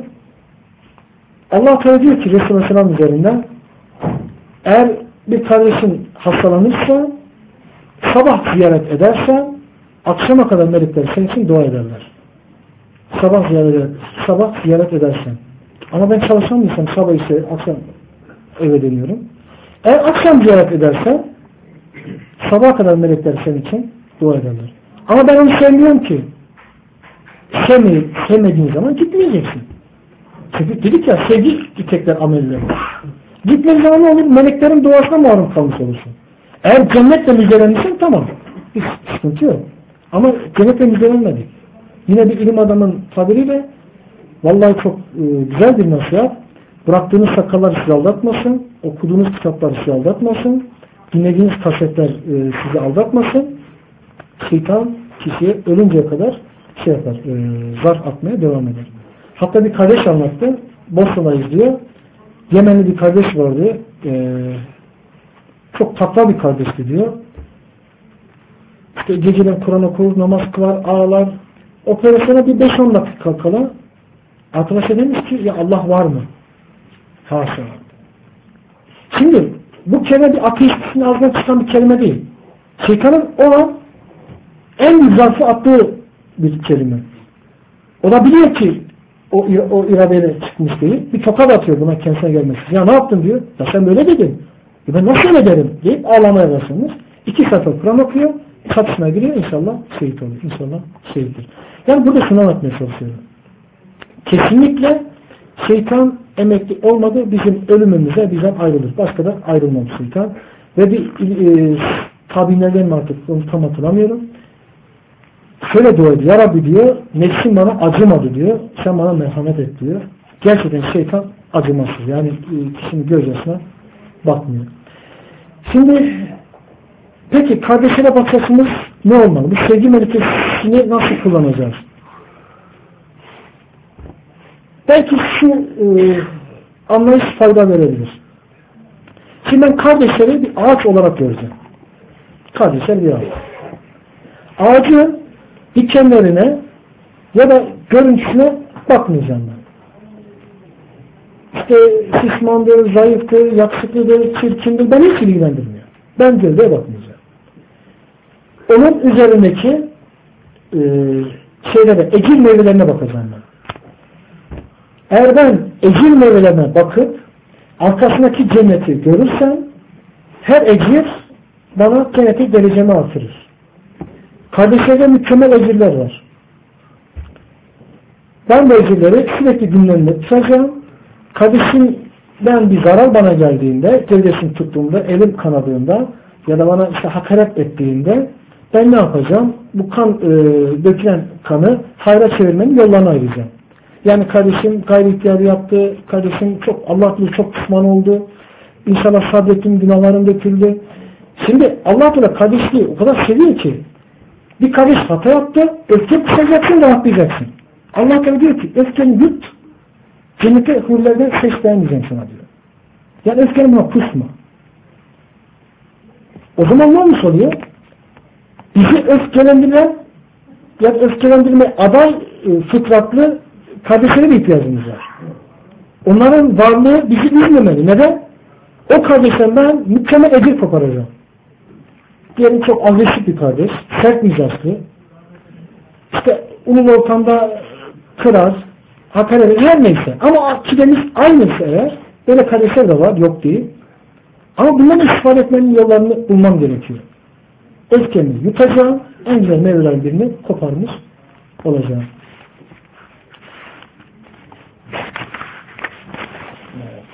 Allah Teala diyor ki Resulü Aleyhisselam üzerinde, eğer bir kardeşin hastalanırsa, sabah ziyaret ederse, akşama kadar melekler senin için dua ederler. Sabah ziyaret, sabah ziyaret edersen. Ama ben çalışamıyorsam sabah ise akşam eve dönüyorum. Eğer akşam ziyaret edersen, sabah kadar melekler senin için dua ederler. Ama ben onu sevmiyorum ki. Sevmeyip, sevmediğin zaman gitmeyeceksin. Çünkü dedik ya, sevgi tekrar amelleri. Gitmediğin zaman ne olur? Meleklerin duasına mahrum kalmış olursun. Eğer cennetle müjdelenirsen tamam. Hiç sıkıntı yok. Ama cennetle müjdelenmedik. Yine bir ilim adamın tabiriyle, vallahi çok e, güzel bir nasihat. Bıraktığınız sakallar sizi aldatmasın. Okuduğunuz kitaplar sizi aldatmasın. Dinlediğiniz kasetler e, sizi aldatmasın. Şeytan kişiye ölünceye kadar şey yapar, e, zar atmaya devam eder. Hatta bir kardeş anlattı. Bosna'dayız diyor. Yemenli bir kardeş vardı. E, çok tatlı bir kardeşti diyor. İşte geceler Kur'an okur, namaz kılar, ağlar. Operasyona bir beş on dakika kala arkadaşa demiş ki, ya Allah var mı? Haşa. Şimdi bu kelime bir ateistin ağzından çıkan bir kelime değil. Şeytanın o an en zarfı attığı bir kelime. O da biliyor ki o, o iradeyle çıkmış değil. Bir tokat atıyor buna kendisine gelmesi. Ya ne yaptın diyor. Ya sen böyle dedin. Ya ben nasıl öyle derim deyip ağlamaya başlamış. İki sayfa Kur'an okuyor. Çatışmaya giriyor. İnşallah şehit olur. İnşallah şehittir. Yani burada şunu anlatmaya çalışıyorum. Kesinlikle şeytan emekli olmadı. Bizim ölümümüze bizden ayrılır. Başka da ayrılmaz şeytan. Ve bir e, tabinlerden mi artık onu tam hatırlamıyorum. Şöyle dua ediyor. Ya Rabbi diyor, nefsim bana acımadı diyor. Sen bana merhamet et diyor. Gerçekten şeytan acımasız. Yani e, kişinin gözyaşına bakmıyor. Şimdi peki kardeşine bakışımız ne olmalı? Bu sevgi melekesini nasıl kullanacağız? Belki şu e, anlayış fayda verebilir. Şimdi ben kardeşleri bir ağaç olarak göreceğim. Kardeşler bir ağaç. Ağacın dikenlerine ya da görüntüsüne bakmayacağım ben. İşte şişmandır, zayıftır, yakışıklıdır, çirkindir. Ben hiç ilgilendirmiyor. Ben gövdeye bakmayacağım. Onun üzerindeki e, şeylere, ecil meyvelerine bakacağım ben. Eğer ben ecir meyvelerine bakıp arkasındaki cenneti görürsem her ecir bana cenneti derecemi artırır. Kardeşlerde mükemmel ecirler var. Ben bu ecirleri sürekli gündemde tutacağım. Kardeşimden bir zarar bana geldiğinde, gövdesini tuttuğumda, elim kanadığında ya da bana işte hakaret ettiğinde ben ne yapacağım? Bu kan e, dökülen kanı hayra çevirmenin yollarını ayıracağım. Yani kardeşim gayri ihtiyarı yaptı, kardeşim çok Allah bilir çok pişman oldu. İnşallah sabrettim, günahlarım döküldü. Şimdi Allah Teala kardeşliği o kadar seviyor ki bir kardeş hata yaptı, öfke kusacaksın, rahatlayacaksın. Allah Teala diyor ki öfkeni yut, cennete hurlerden ses beğenmeyeceğim sana diyor. Yani öfkeni buna kusma. O zaman ne olmuş oluyor? Bizi öfkelendiren ya da öfkelendirme aday e, fıtratlı kardeşlere de ihtiyacımız var. Onların varlığı bizi üzmemeli. Neden? O kardeşten ben mükemmel ecir koparacağım. Diyelim çok agresif bir kardeş, sert mizaçlı, işte onun ortamda kırar, hakaret her neyse. Ama akidemiz aynısı eğer, böyle kardeşler de var, yok değil. Ama bunların istifade etmenin yollarını bulmam gerekiyor. Öfkemi yutacağım, en güzel meyvelerin birini koparmış olacağım. Evet.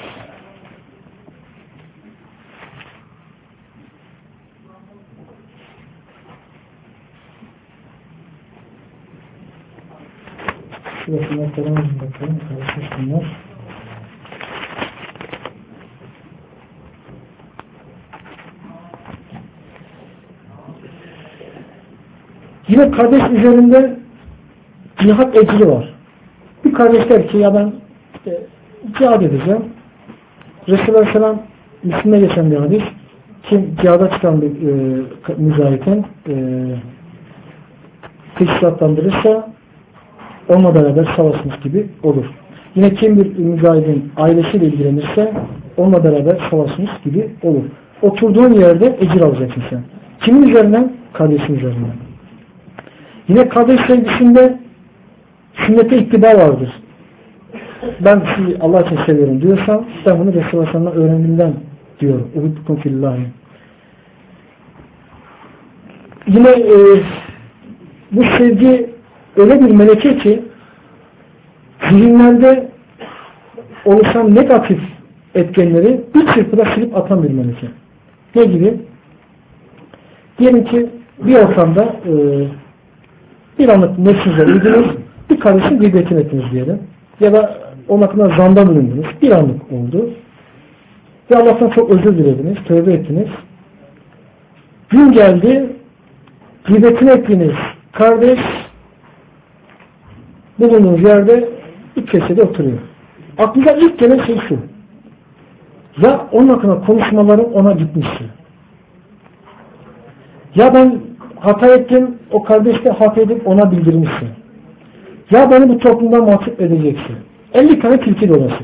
Şurasına falan bakalım, karışmışsınlar. Yine kardeş üzerinde cihat ecri var. Bir kardeş der ki ya ben işte, cihad edeceğim. Resulullah Aleyhisselam Müslüme geçen bir hadis. kim cihada çıkan bir e, mücahitin e, teşkilatlandırırsa onunla beraber savaşmış gibi olur. Yine kim bir mücahidin ailesiyle ilgilenirse onunla beraber savaşmış gibi olur. Oturduğun yerde ecir alacaksın sen. Kimin üzerinden? Kardeşin üzerinden. Yine kardeş sevgisinde sünnete ittiba vardır. Ben sizi Allah için seviyorum diyorsam ben bunu Resulullah sallallahu aleyhi ve sellem'den öğrendiğimden diyor. Uhibbukum fillahi. Yine e, bu sevgi öyle bir meleke ki zihinlerde oluşan negatif etkenleri bir çırpıda silip atan bir meleke. Ne gibi? Diyelim ki bir ortamda e, bir anlık nefsinize uydunuz, bir kardeşin gıybetini ettiniz diyelim. Ya da onun hakkında zanda bulundunuz. Bir anlık oldu. Ve Allah'tan çok özür dilediniz, tövbe ettiniz. Gün geldi, gıybetini ettiğiniz kardeş bulunduğunuz yerde bir köşede oturuyor. Aklınıza ilk gelen şey şu. Ya onun hakkında konuşmalarım ona gitmişti. Ya ben hata ettim, o kardeş de hata edip ona bildirmişti. Ya beni bu toplumdan mahcup edeceksin. elli tane tilki dolaşır.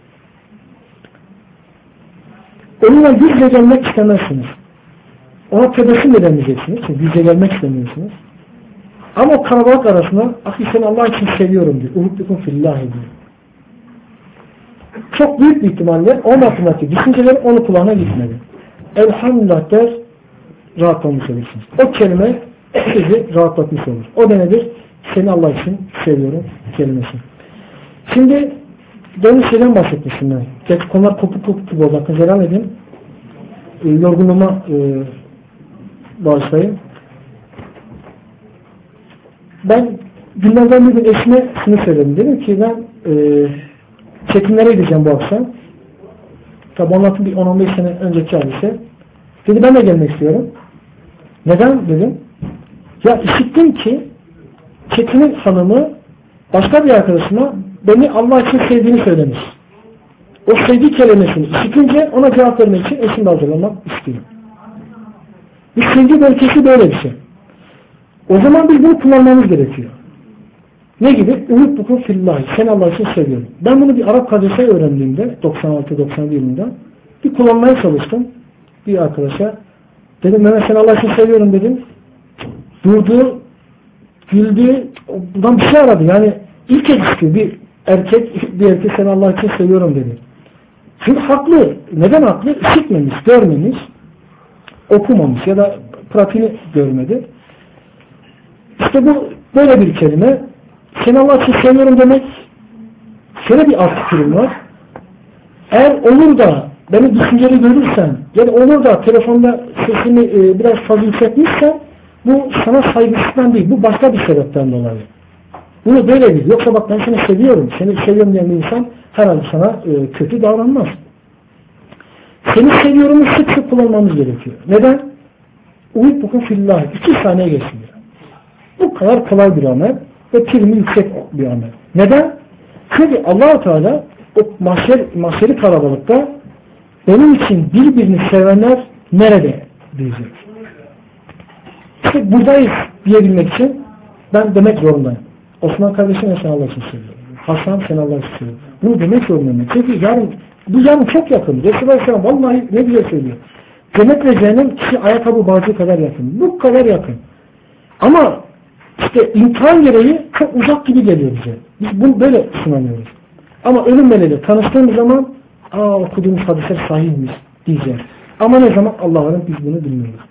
Onunla yüzle gelmek istemezsiniz. Ona tebessüm edemeyeceksiniz. Çünkü yüzle gelmek istemiyorsunuz. Ama o kalabalık arasında ahi seni Allah için seviyorum diyor. Uhibbukum fillahi diyor. Çok büyük bir ihtimalle onun hakkındaki düşünceleri onun kulağına gitmedi. Elhamdülillah der, rahatlamış olursunuz. O kelime sizi rahatlatmış olur. O da nedir? Seni Allah için seviyorum kelimesi. Şimdi demin şeyden bahsetmiştim ben. Gerçi konular kopuk kopuk gibi oldu. Hakkınızı helal edin. E, yorgunluğuma e, bağışlayın. Ben günlerden bir gün eşime şunu söyledim. Dedim ki ben e, çekimlere gideceğim bu akşam. Tabi anlattım bir on on beş sene önceki hadise. Dedi ben de gelmek istiyorum. Neden dedim. Ya işittim ki Çetin'in hanımı başka bir arkadaşına beni Allah için sevdiğini söylemiş. O sevdiği kelimesini işitince ona cevap vermek için eşim de hazırlamak istiyor. Bir sevgi belkesi böyle bir şey. O zaman biz bunu kullanmamız gerekiyor. Ne gibi? Uhibbukum fillahi. Seni Allah için seviyorum. Ben bunu bir Arap kardeşe öğrendiğimde doksan altı doksan yılında bir kullanmaya çalıştım. Bir arkadaşa dedim Mehmet seni Allah için seviyorum dedim. Durdu, güldü, buradan bir şey aradı. Yani ilk ilişki bir erkek bir erkek seni Allah için seviyorum dedi. Çünkü haklı. Neden haklı? İşitmemiş, görmemiş, okumamış ya da pratiğini görmedi. İşte bu böyle bir kelime. Seni Allah için seviyorum demek şöyle bir alt fikrim var. Eğer olur da beni düşünceli görürsen ya da olur da telefonda sesini e, biraz fazla yükseltmişsen bu sana saygısızdan değil. Bu başka bir sebepten dolayı. Bunu böyle bil. Yoksa bak ben seni seviyorum. Seni seviyorum diyen bir insan herhalde sana e, kötü davranmaz. Seni seviyorumu sık sık kullanmamız gerekiyor. Neden? Uhibbukum fillahi. İki saniye geçmiyor. Bu kadar kolay bir amel ve primi yüksek bir amel. Neden? Çünkü Allah-u Teala o mahşer, mahşeri kalabalıkta benim için birbirini sevenler nerede diyecek. İşte buradayız diyebilmek için ben demek zorundayım. Osman kardeşim sen Allah için seviyorum. Hasan sen Allah için seviyorum. Bunu demek zorundayım. Çünkü yarın, bu yarın çok yakın. Resulullah Aleyhisselam vallahi ne güzel söylüyor. Cennet ve cehennem kişi ayakkabı bağcığı kadar yakın. Bu kadar yakın. Ama işte imtihan gereği çok uzak gibi geliyor bize. Biz bunu böyle sınanıyoruz. Ama ölüm meleğiyle tanıştığımız zaman aa okuduğumuz hadisler sahihmiş diyeceğiz. Ama ne zaman? Allah'ın biz bunu bilmiyoruz.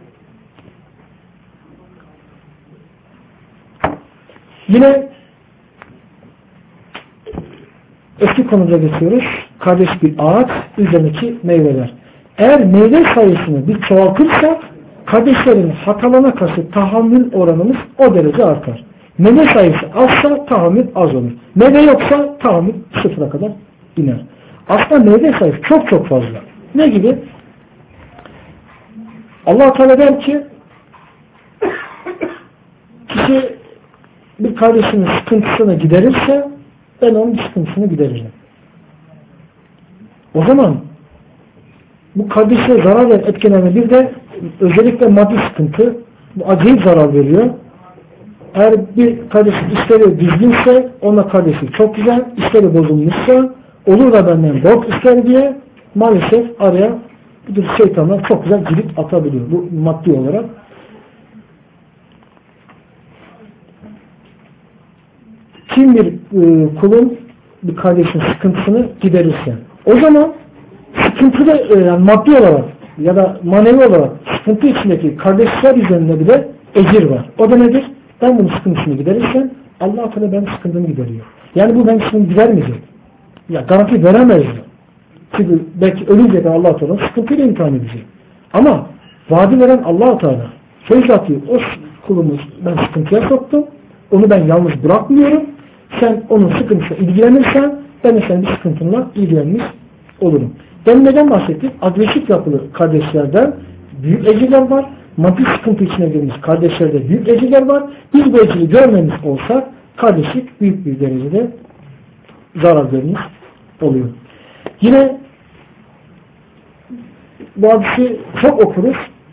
Yine eski konuda geçiyoruz. Kardeş bir ağaç, üzerindeki meyveler. Eğer meyve sayısını bir çoğaltırsak kardeşlerin hatalarına karşı tahammül oranımız o derece artar. Meyve sayısı azsa tahammül az olur. Meyve yoksa tahammül sıfıra kadar iner. Aslında meyve sayısı çok çok fazla. Ne gibi? Allah Teala der ki kişi bir kardeşinin sıkıntısını giderirse ben onun sıkıntısını gideririm. O zaman bu kardeşe zarar veren etkenlerden bir de özellikle maddi sıkıntı. Bu acayip zarar veriyor. Eğer bir kardeşin işleri düzgünse onunla kardeşi çok güzel, işleri bozulmuşsa olur da benden borç ister diye maalesef araya bir şeytanlar çok güzel cirit atabiliyor. Bu maddi olarak. Kim bir e, kulun bir kardeşin sıkıntısını giderirse o zaman sıkıntıda e, yani maddi olarak ya da manevi olarak sıkıntı içindeki kardeşler üzerinde bile ecir var. O da nedir? Ben bunun sıkıntısını giderirsem Allah-u Teala benim sıkıntımı gideriyor. Yani bu benim sıkıntımı gidermeyecek. Ya garanti veremez. Çünkü belki ölünce de Allah-u Teala sıkıntıyla imtihan edecek. Ama vaadi veren Allah-u Teala feyzatı o kulumuz ben sıkıntıya soktum. Onu ben yalnız bırakmıyorum. Sen onun sıkıntısına ilgilenirsen ben de senin bir sıkıntınla ilgilenmiş olurum. Ben neden bahsettik? Agresif yapılı kardeşlerden büyük ecirler var. Maddi sıkıntı içine girmiş kardeşlerde büyük ecirler var. Biz bu eciri görmemiş olsak kardeşlik büyük bir derecede zarar görmüş oluyor. Yine bu hadisi çok okuruz.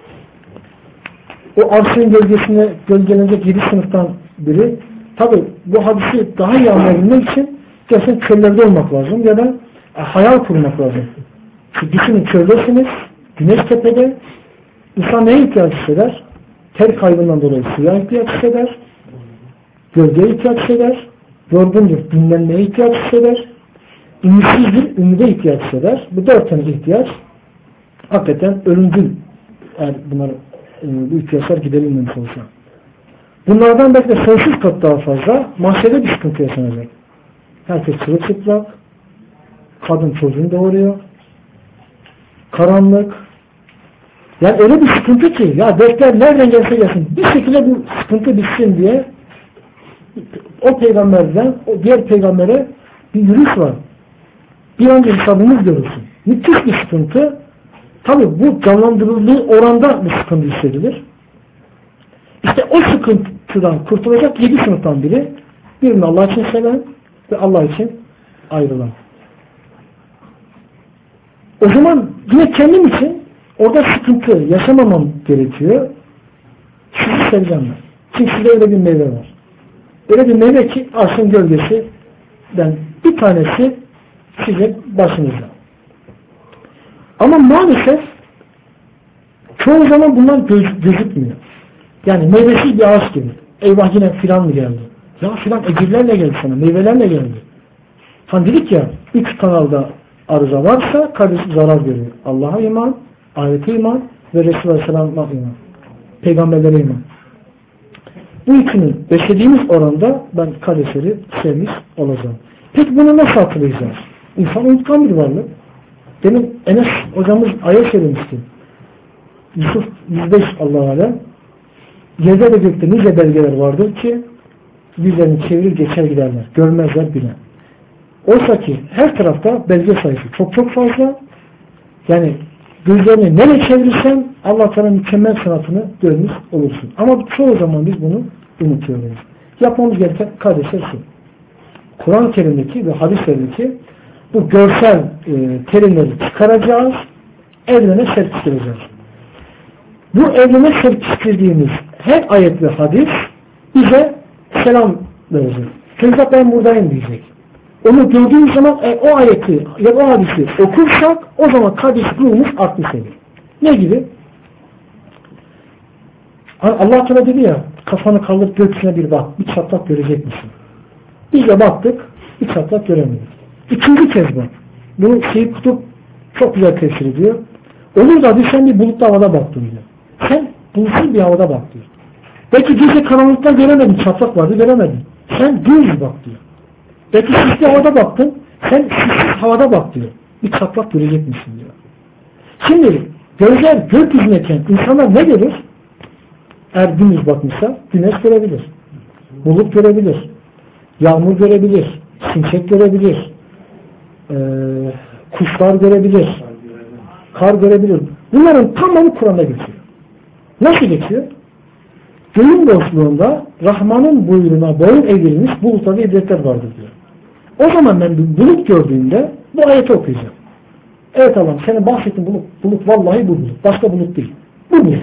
O arşın gölgesine gölgelenecek yedi sınıftan biri. Tabi bu hadisi daha iyi anlayabilmek için gerçekten çöllerde olmak lazım ya da hayal kurmak lazım. Çünkü düşünün çöldesiniz, güneş tepede, insan neye ihtiyaç hisseder? Ter kaybından dolayı suya ihtiyaç hisseder, gölgeye ihtiyaç hisseder, yorgundur, dinlenmeye ihtiyaç hisseder, ümitsizdir, ümide ihtiyaç hisseder. Bu dört tane ihtiyaç hakikaten ölümcül eğer bunlar e, bu ihtiyaçlar giderilmemiş olsa. Bunlardan belki de sonsuz kat daha fazla mahşerde bir sıkıntı yaşanacak. Herkes çırılçıplak, kadın çocuğunu doğuruyor, karanlık. Yani öyle bir sıkıntı ki ya dertler nereden gelse gelsin bir şekilde bu sıkıntı bitsin diye o peygamberden o diğer peygambere bir yürüyüş var. Bir önce hesabımız görülsün. Müthiş bir sıkıntı. Tabi bu canlandırıldığı oranda bir sıkıntı hissedilir. İşte o sıkıntıdan kurtulacak yedi sınıftan biri birini Allah için seven ve Allah için ayrılan. O zaman yine kendim için orada sıkıntı yaşamamam gerekiyor. Sizi seveceğim ben. Çünkü sizde öyle bir meyve var. Öyle bir meyve ki arşın gölgesinden bir tanesi size başınızda. Ama maalesef çoğu zaman bunlar göz, gözükmüyor. Yani meyvesiz bir ağaç gibi. Eyvah yine filan mı geldi? Ya filan ecirlerle geldi sana, meyvelerle geldi. Hani dedik ya, üç kanalda arıza varsa kardeşi zarar görüyor. Allah'a iman, ahirete iman ve Resulü Aleyhisselam'a iman. Peygamberlere iman. Bu üçünü beslediğimiz oranda ben kardeşleri sevmiş olacağım. Peki bunu nasıl hatırlayacağız? İnsan unutkan bir varlık. Demin Enes hocamız ayet söylemişti. Yusuf yüz beş Allah-u Alem. Yerde ve gökte nice belgeler vardır ki yüzlerini çevirir geçer giderler. Görmezler bile. Oysa ki her tarafta belge sayısı çok çok fazla. Yani gözlerini nereye çevirirsen Allah Teala mükemmel sanatını görmüş olursun. Ama çoğu zaman biz bunu unutuyoruz. Yapmamız gereken kardeşler şu. Kur'an-ı Kerim'deki ve hadislerindeki bu görsel e, terimleri çıkaracağız, evrene serpiştireceğiz. Bu evrene serpiştirdiğimiz her ayet ve hadis bize selam verecek. Tezgah ben buradayım diyecek. Onu gördüğümüz zaman e, o ayeti ya o hadisi okursak o zaman kardeşlik ruhumuz artmış olur. Ne gibi? Allah Teala dedi ya kafanı kaldırıp gökyüzüne bir bak, bir çatlak görecek misin? Biz de baktık, bir çatlak göremedik. İkinci kez bak. Bunu Seyyid Kutup çok güzel tefsir ediyor. Olur da bir sen bir bulutlu havada baktın diyor. Sen bulutsuz bir havada bak diyor. Belki gece karanlıkta göremedin, çatlak vardı göremedin. Sen düz bak diyor. Belki sisli havada baktın, sen sissiz havada bak diyor. Bir çatlak görecek misin diyor. Şimdi gözler gökyüzündeyken insanlar ne görür? Eğer gündüz bakmışsa güneş görebilir. Bulut görebilir. Yağmur görebilir. Şimşek görebilir. Ee, kuşlar görebilir. Kar görebilir. Bunların tamamı Kur'an'da geçiyor. Nasıl geçiyor? Göğün boşluğunda Rahman'ın buyruğuna boyun eğilmiş bulutlarda ibretler vardır diyor. O zaman ben bir bulut gördüğümde bu ayeti okuyacağım. Evet Allah'ım senin bahsettiğin bulut, bulut vallahi bu bulut. Başka bulut değil. Bu bulut.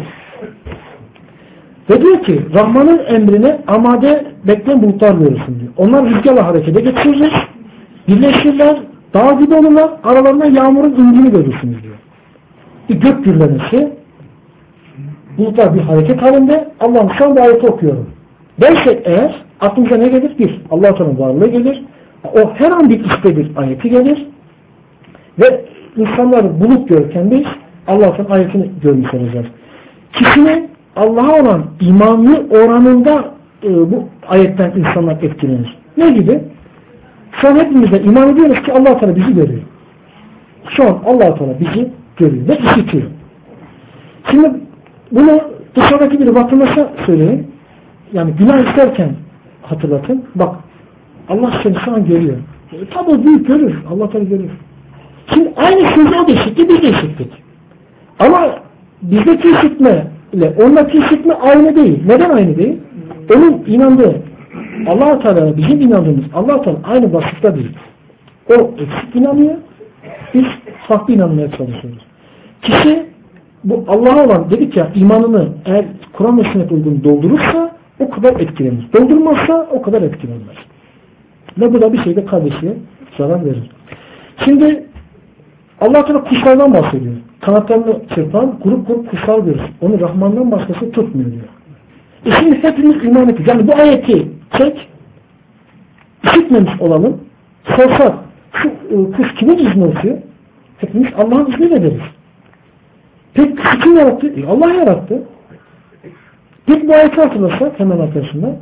Ve diyor ki Rahman'ın emrine amade bekleyen bulutlar görürsün diyor. Onlar rüzgarla harekete geçirirler. Birleşirler. Dağ gibi olurlar. Aralarından yağmurun indiğini görürsünüz diyor. Bir gök gürlemesi. Bulutlar bir hareket halinde. Allah'ım şu an bu ayeti okuyorum. Dersek eğer aklımıza ne gelir? Bir, Allah-u Teala'nın varlığı gelir. O her an bir istedir ayeti gelir. Ve insanlar bulut görürken biz Allah-u Teala'nın ayetini görmüş olacağız. Kişinin Allah'a olan imanlı oranında e, bu ayetten insanlar etkilenir. Ne gibi? Şu an hepimizde iman ediyoruz ki Allah-u Teala bizi görüyor. Şu an Allah-u Teala bizi görüyor ve işitiyor. Şimdi bunu dışarıdaki bir vatandaşa söyleyin. Yani günah isterken hatırlatın. Bak Allah seni şu an görüyor. E, tabi büyük görür. Allah Teala görür. Şimdi aynı sözü o da işitti, biz de işittik. Ama bizdeki işitme ile ondaki işitme aynı değil. Neden aynı değil? Onun inandığı Allah Teala, bizim inandığımız Allah Teala aynı vasıfta değil. O eksik inanıyor. Biz farklı inanmaya çalışıyoruz. Kişi bu Allah'a olan dedik ya imanını eğer Kur'an ve sünnet uygun doldurursa o kadar etkilenir. Doldurmazsa o kadar etkilenmez. Ve bu da bir şeyde kardeşine zarar verir. Şimdi Allah Teala kuşlardan bahsediyor. Kanatlarını çırpan grup grup kuşlar görür. Onu Rahman'dan başkası tutmuyor diyor. E şimdi hepimiz iman ettik. Yani bu ayeti çek, işitmemiş olalım, sorsak şu e, kuş kimin izni oluyor? Hepimiz Allah'ın izniyle deriz. Peki kuşu kim yarattı? E, Allah yarattı. Bir bu ayeti hatırlasak hemen arkasında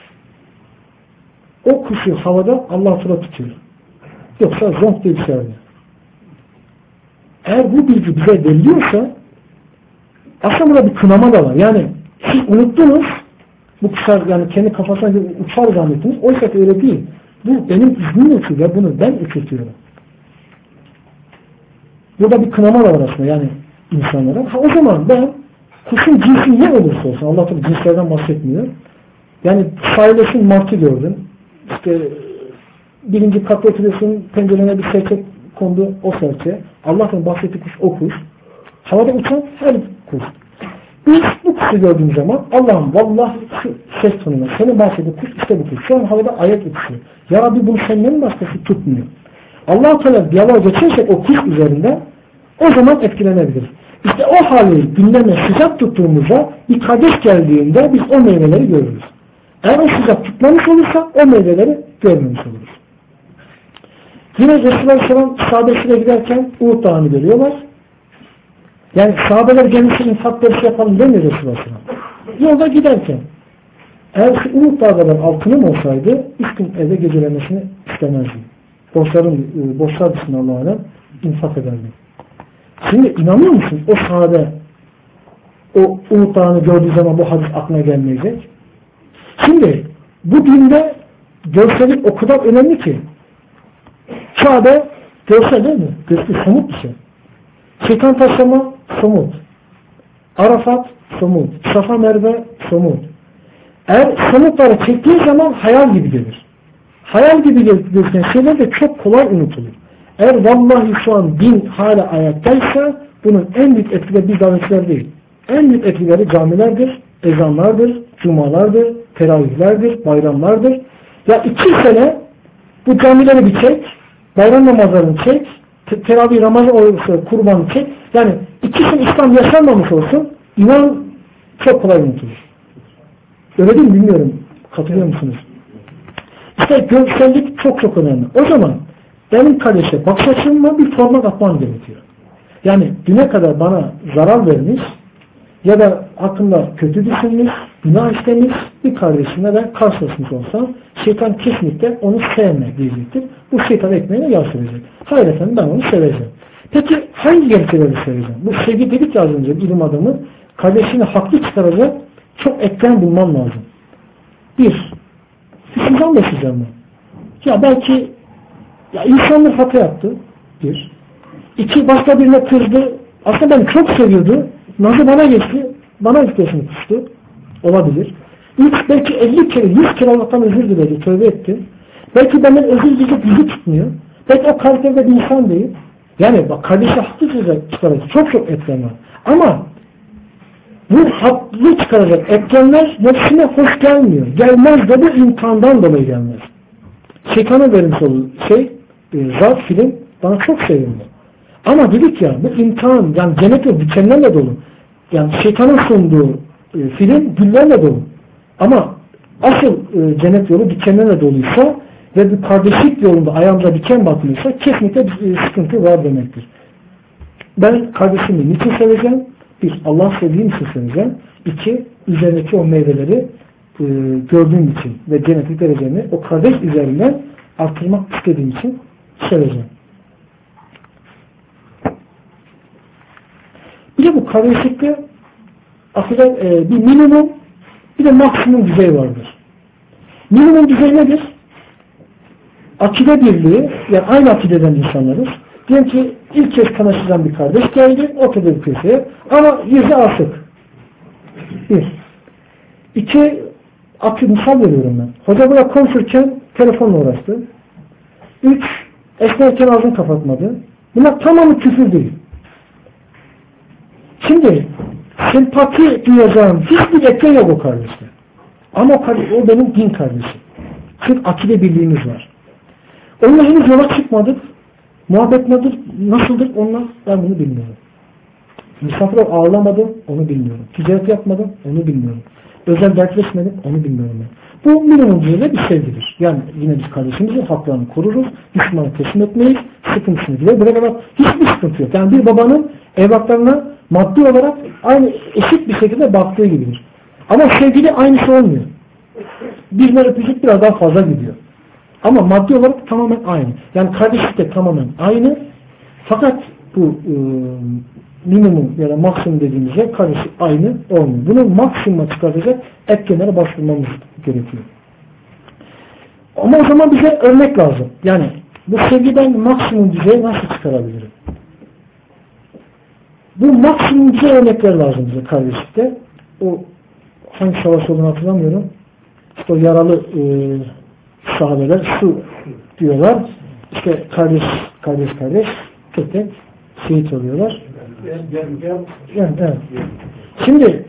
o kuşu havada Allah Teala tutuyor. Yoksa zonk diye bir şey arıyor. Eğer bu bilgi bize veriliyorsa aslında burada bir kınama da var. Yani siz unuttunuz bu kuşlar yani kendi kafasına uçar zannettiniz. Oysa ki öyle değil. Bu benim iznimle uçuyor ve bunu ben uçurtuyorum. Burada bir kınama da var aslında yani insanlara. Ha, o zaman ben kuşun cinsi ne olursa olsun Allah tabi cinslerden bahsetmiyor. Yani sahillesin martı gördüm. İşte birinci katta oturuyorsun pencerene bir serçe kondu o serçe. Allah'ın bahsettiği kuş o kuş. Havada uçan her kuş. Biz bu kuşu gördüğümüz zaman Allah'ım vallahi şu ses tonuna senin bahsettiğin kuş işte bu kuş. Şu an havada ayak uçuyor. Ya Rabbi bunu senden başkası tutmuyor. Allah-u Teala diyaloğa geçersek o kuş üzerinde o zaman etkilenebilir. İşte o hali gündeme sıcak tuttuğumuzda bir kardeş geldiğinde biz o meyveleri görürüz. Eğer o sıcak tutmamış olursa o meyveleri görmemiş oluruz. Yine Resulullah Aleyhisselam sahabesiyle giderken Uhud Dağı'nı görüyorlar. Yani sahabeler gelmişse infak dersi yapalım demiyor Resulullah Aleyhisselam. Yolda giderken eğer şu Uhud Dağı'dan altınım olsaydı üç gün evde gecelemesini istemezdim. Borçların, borçlar dışında Allah'a emanet infak ederdim. Şimdi inanıyor musun? O sahabe o Uhud Dağı'nı gördüğü zaman bu hadis aklına gelmeyecek. Şimdi bu dinde görsellik o kadar önemli ki Kabe görsel değil mi? Görsel somut bir şey. Şeytan taşlama somut. Arafat somut. Safa Merve somut. Eğer somutları çektiği zaman hayal gibi gelir. Hayal gibi gözüken şeyler de çok kolay unutulur. Eğer vallahi şu an din hala ayaktaysa bunun en büyük etkileri bir davetçiler değil. En büyük etkileri camilerdir, ezanlardır, cumalardır, teravihlerdir, bayramlardır. Ya iki sene bu camileri bir çek, bayram namazlarını çek, te teravih, Ramazan olursa kurbanı çek. Yani ikisinin İslam yaşanmamış olsun, inan çok kolay unutulur. Öyle değil mi bilmiyorum. Katılıyor musunuz? İşte görsellik çok çok önemli. O zaman benim kardeşe bakış açımla bir format atmam gerekiyor. Yani düne kadar bana zarar vermiş ya da hakkında kötü düşünmüş, günah işlemiş bir kardeşimle ben karşılaşmış olsam şeytan kesinlikle onu sevme diyecektir. Bu şeytan ekmeğine yağ sürecek. Hayır efendim ben onu seveceğim. Peki hangi gerçeğleri seveceğim? Bu sevgi dedik ya az önce ilim adamı kardeşini haklı çıkaracak çok ekran bulman lazım. Bir, düşüncem beseceğim ben. Ya belki ya insanlar hata yaptı. Bir. İki, başka birine kızdı. Aslında ben çok seviyordu. Nazı bana geçti. Bana öfkesini kuştu. Olabilir. Üç, belki elli kere, yüz kere Allah'tan özür diledi. Tövbe etti. Belki benden özür dileyecek yüzü tutmuyor. Belki o kalitede bir insan değil. Yani bak kardeşi haklı çıkaracak çok çok etken var. Ama bu haklı çıkaracak etkenler nefsine hoş gelmiyor. Gelmez de bu imtihandan dolayı gelmez. Şeytanın vermiş olduğu şey, e, zat film bana çok sevimli. Ama dedik ya bu imtihan, yani cennet yolu dikenlerle dolu. Yani şeytanın sunduğu e, film güllerle dolu. Ama asıl e, cennet yolu dikenlerle doluysa ve bir kardeşlik yolunda ayağımıza diken batmışsa kesinlikle bir e, sıkıntı var demektir. Ben kardeşimi niçin seveceğim? Bir, Allah sevdiğim için seveceğim. İki, üzerindeki o meyveleri e, gördüğüm için ve cennetlik derecemi o kardeş üzerinden artırmak istediğim için seveceğim. Bir de bu kardeşlikte aslında e, bir minimum bir de maksimum düzey vardır. Minimum düzey nedir? Akide birliği, yani aynı akideden insanlarız. Diyelim ki ilk kez tanıştıran bir kardeş geldi, oturdu bir köşeye ama yüzü asık. Bir. İki, akıl misal veriyorum ben. Hoca burada konuşurken telefonla uğraştı. Üç, esnerken ağzını kapatmadı. Bunlar tamamı küfür değil. Şimdi sempati duyacağım hiçbir etken yok o kardeşte. Ama o, kardeş, o benim din kardeşim. Çünkü akide birliğimiz var. Onunla henüz yola çıkmadık. Muhabbet nedir, nasıldır onlar ben bunu bilmiyorum. Misafirler ağırlamadım, onu bilmiyorum. Ticaret yapmadım, onu bilmiyorum. Özel dertleşmedim, onu bilmiyorum ben. Bu minimum düzeyde bir sevgidir. Yani yine biz kardeşimizin haklarını koruruz, düşmanı teslim etmeyiz, sıkıntısını bile buraya kadar hiçbir sıkıntı yok. Yani bir babanın evlatlarına maddi olarak aynı eşit bir şekilde baktığı gibidir. Ama sevgili aynısı olmuyor. Birine öpücük biraz daha fazla gidiyor. Ama maddi olarak tamamen aynı. Yani kardeşlik de tamamen aynı. Fakat bu e, minimum ya da maksimum dediğimizde kardeşlik aynı olmuyor. Bunu maksimuma çıkartacak etkenlere başvurmamız gerekiyor. Ama o zaman bize örnek lazım. Yani bu sevgiden maksimum düzeye nasıl çıkarabilirim? Bu maksimum düzey örnekler lazım bize kardeşlikte. O hangi savaş olduğunu hatırlamıyorum. İşte o yaralı e, sahabeler su diyorlar. İşte kardeş kardeş kardeş tek tek şehit oluyorlar. Yani, evet. Şimdi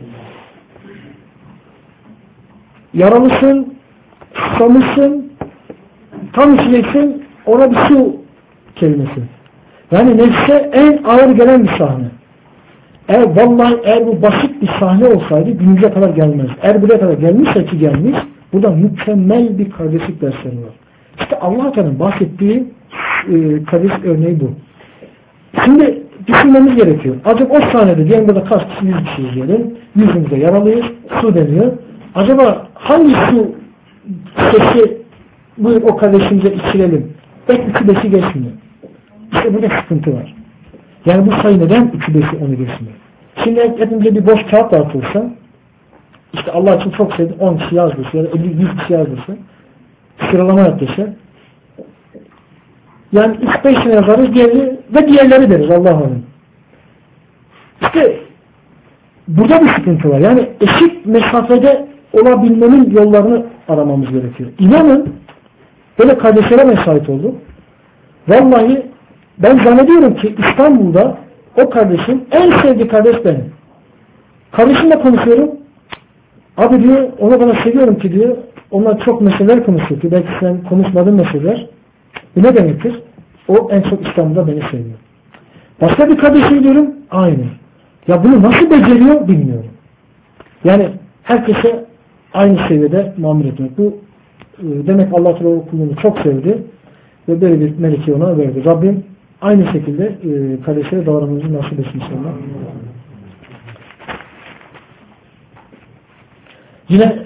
yaralısın, susamışsın, tam içeceksin, ona bir su kelimesi. Yani nefse en ağır gelen bir sahne. Eğer vallahi eğer bu basit bir sahne olsaydı günümüze kadar gelmez. Eğer buraya kadar gelmişse ki gelmiş, burada mükemmel bir kardeşlik dersleri var. İşte Allah Teala'nın bahsettiği e, kardeşlik örneği bu. Şimdi düşünmemiz gerekiyor. Acaba o sahnede diyelim burada kaç kişi, yüz kişi izleyelim. Yüzümüzde yaralıyız, su deniyor. Acaba hangi su sesi buyur o kardeşimize içirelim? Belki üçü beşi geçmiyor. İşte burada sıkıntı var. Yani bu sayı neden üçü beşi onu geçmiyor? Şimdi hepimize bir boş kağıt dağıtılsa, işte Allah için çok sevdi on kişi yazdırsa ya da elli yüz kişi yazdırsa, sıralama yaptırsa, yani üç beşine yazarız diğerleri ve diğerleri deriz Allah'ın. İşte burada bir sıkıntı var. Yani eşit mesafede olabilmenin yollarını aramamız gerekiyor. İnanın böyle kardeşlere ben şahit oldum. Vallahi ben zannediyorum ki İstanbul'da o kardeşim en sevdiği kardeş benim. Kardeşimle konuşuyorum. Abi diyor ona bana seviyorum ki diyor. Onlar çok meseleler konuşuyor ki belki sen konuşmadığın meseleler. Bu ne demektir? O en çok İstanbul'da beni seviyor. Başka bir kardeşim diyorum. Aynı. Ya bunu nasıl beceriyor bilmiyorum. Yani herkese aynı seviyede muamele etmek. Bu demek Allah Teala o kulunu çok sevdi ve böyle bir meleki ona verdi. Rabbim aynı şekilde e, kardeşlere davranmamızı nasip etsin inşallah. Yine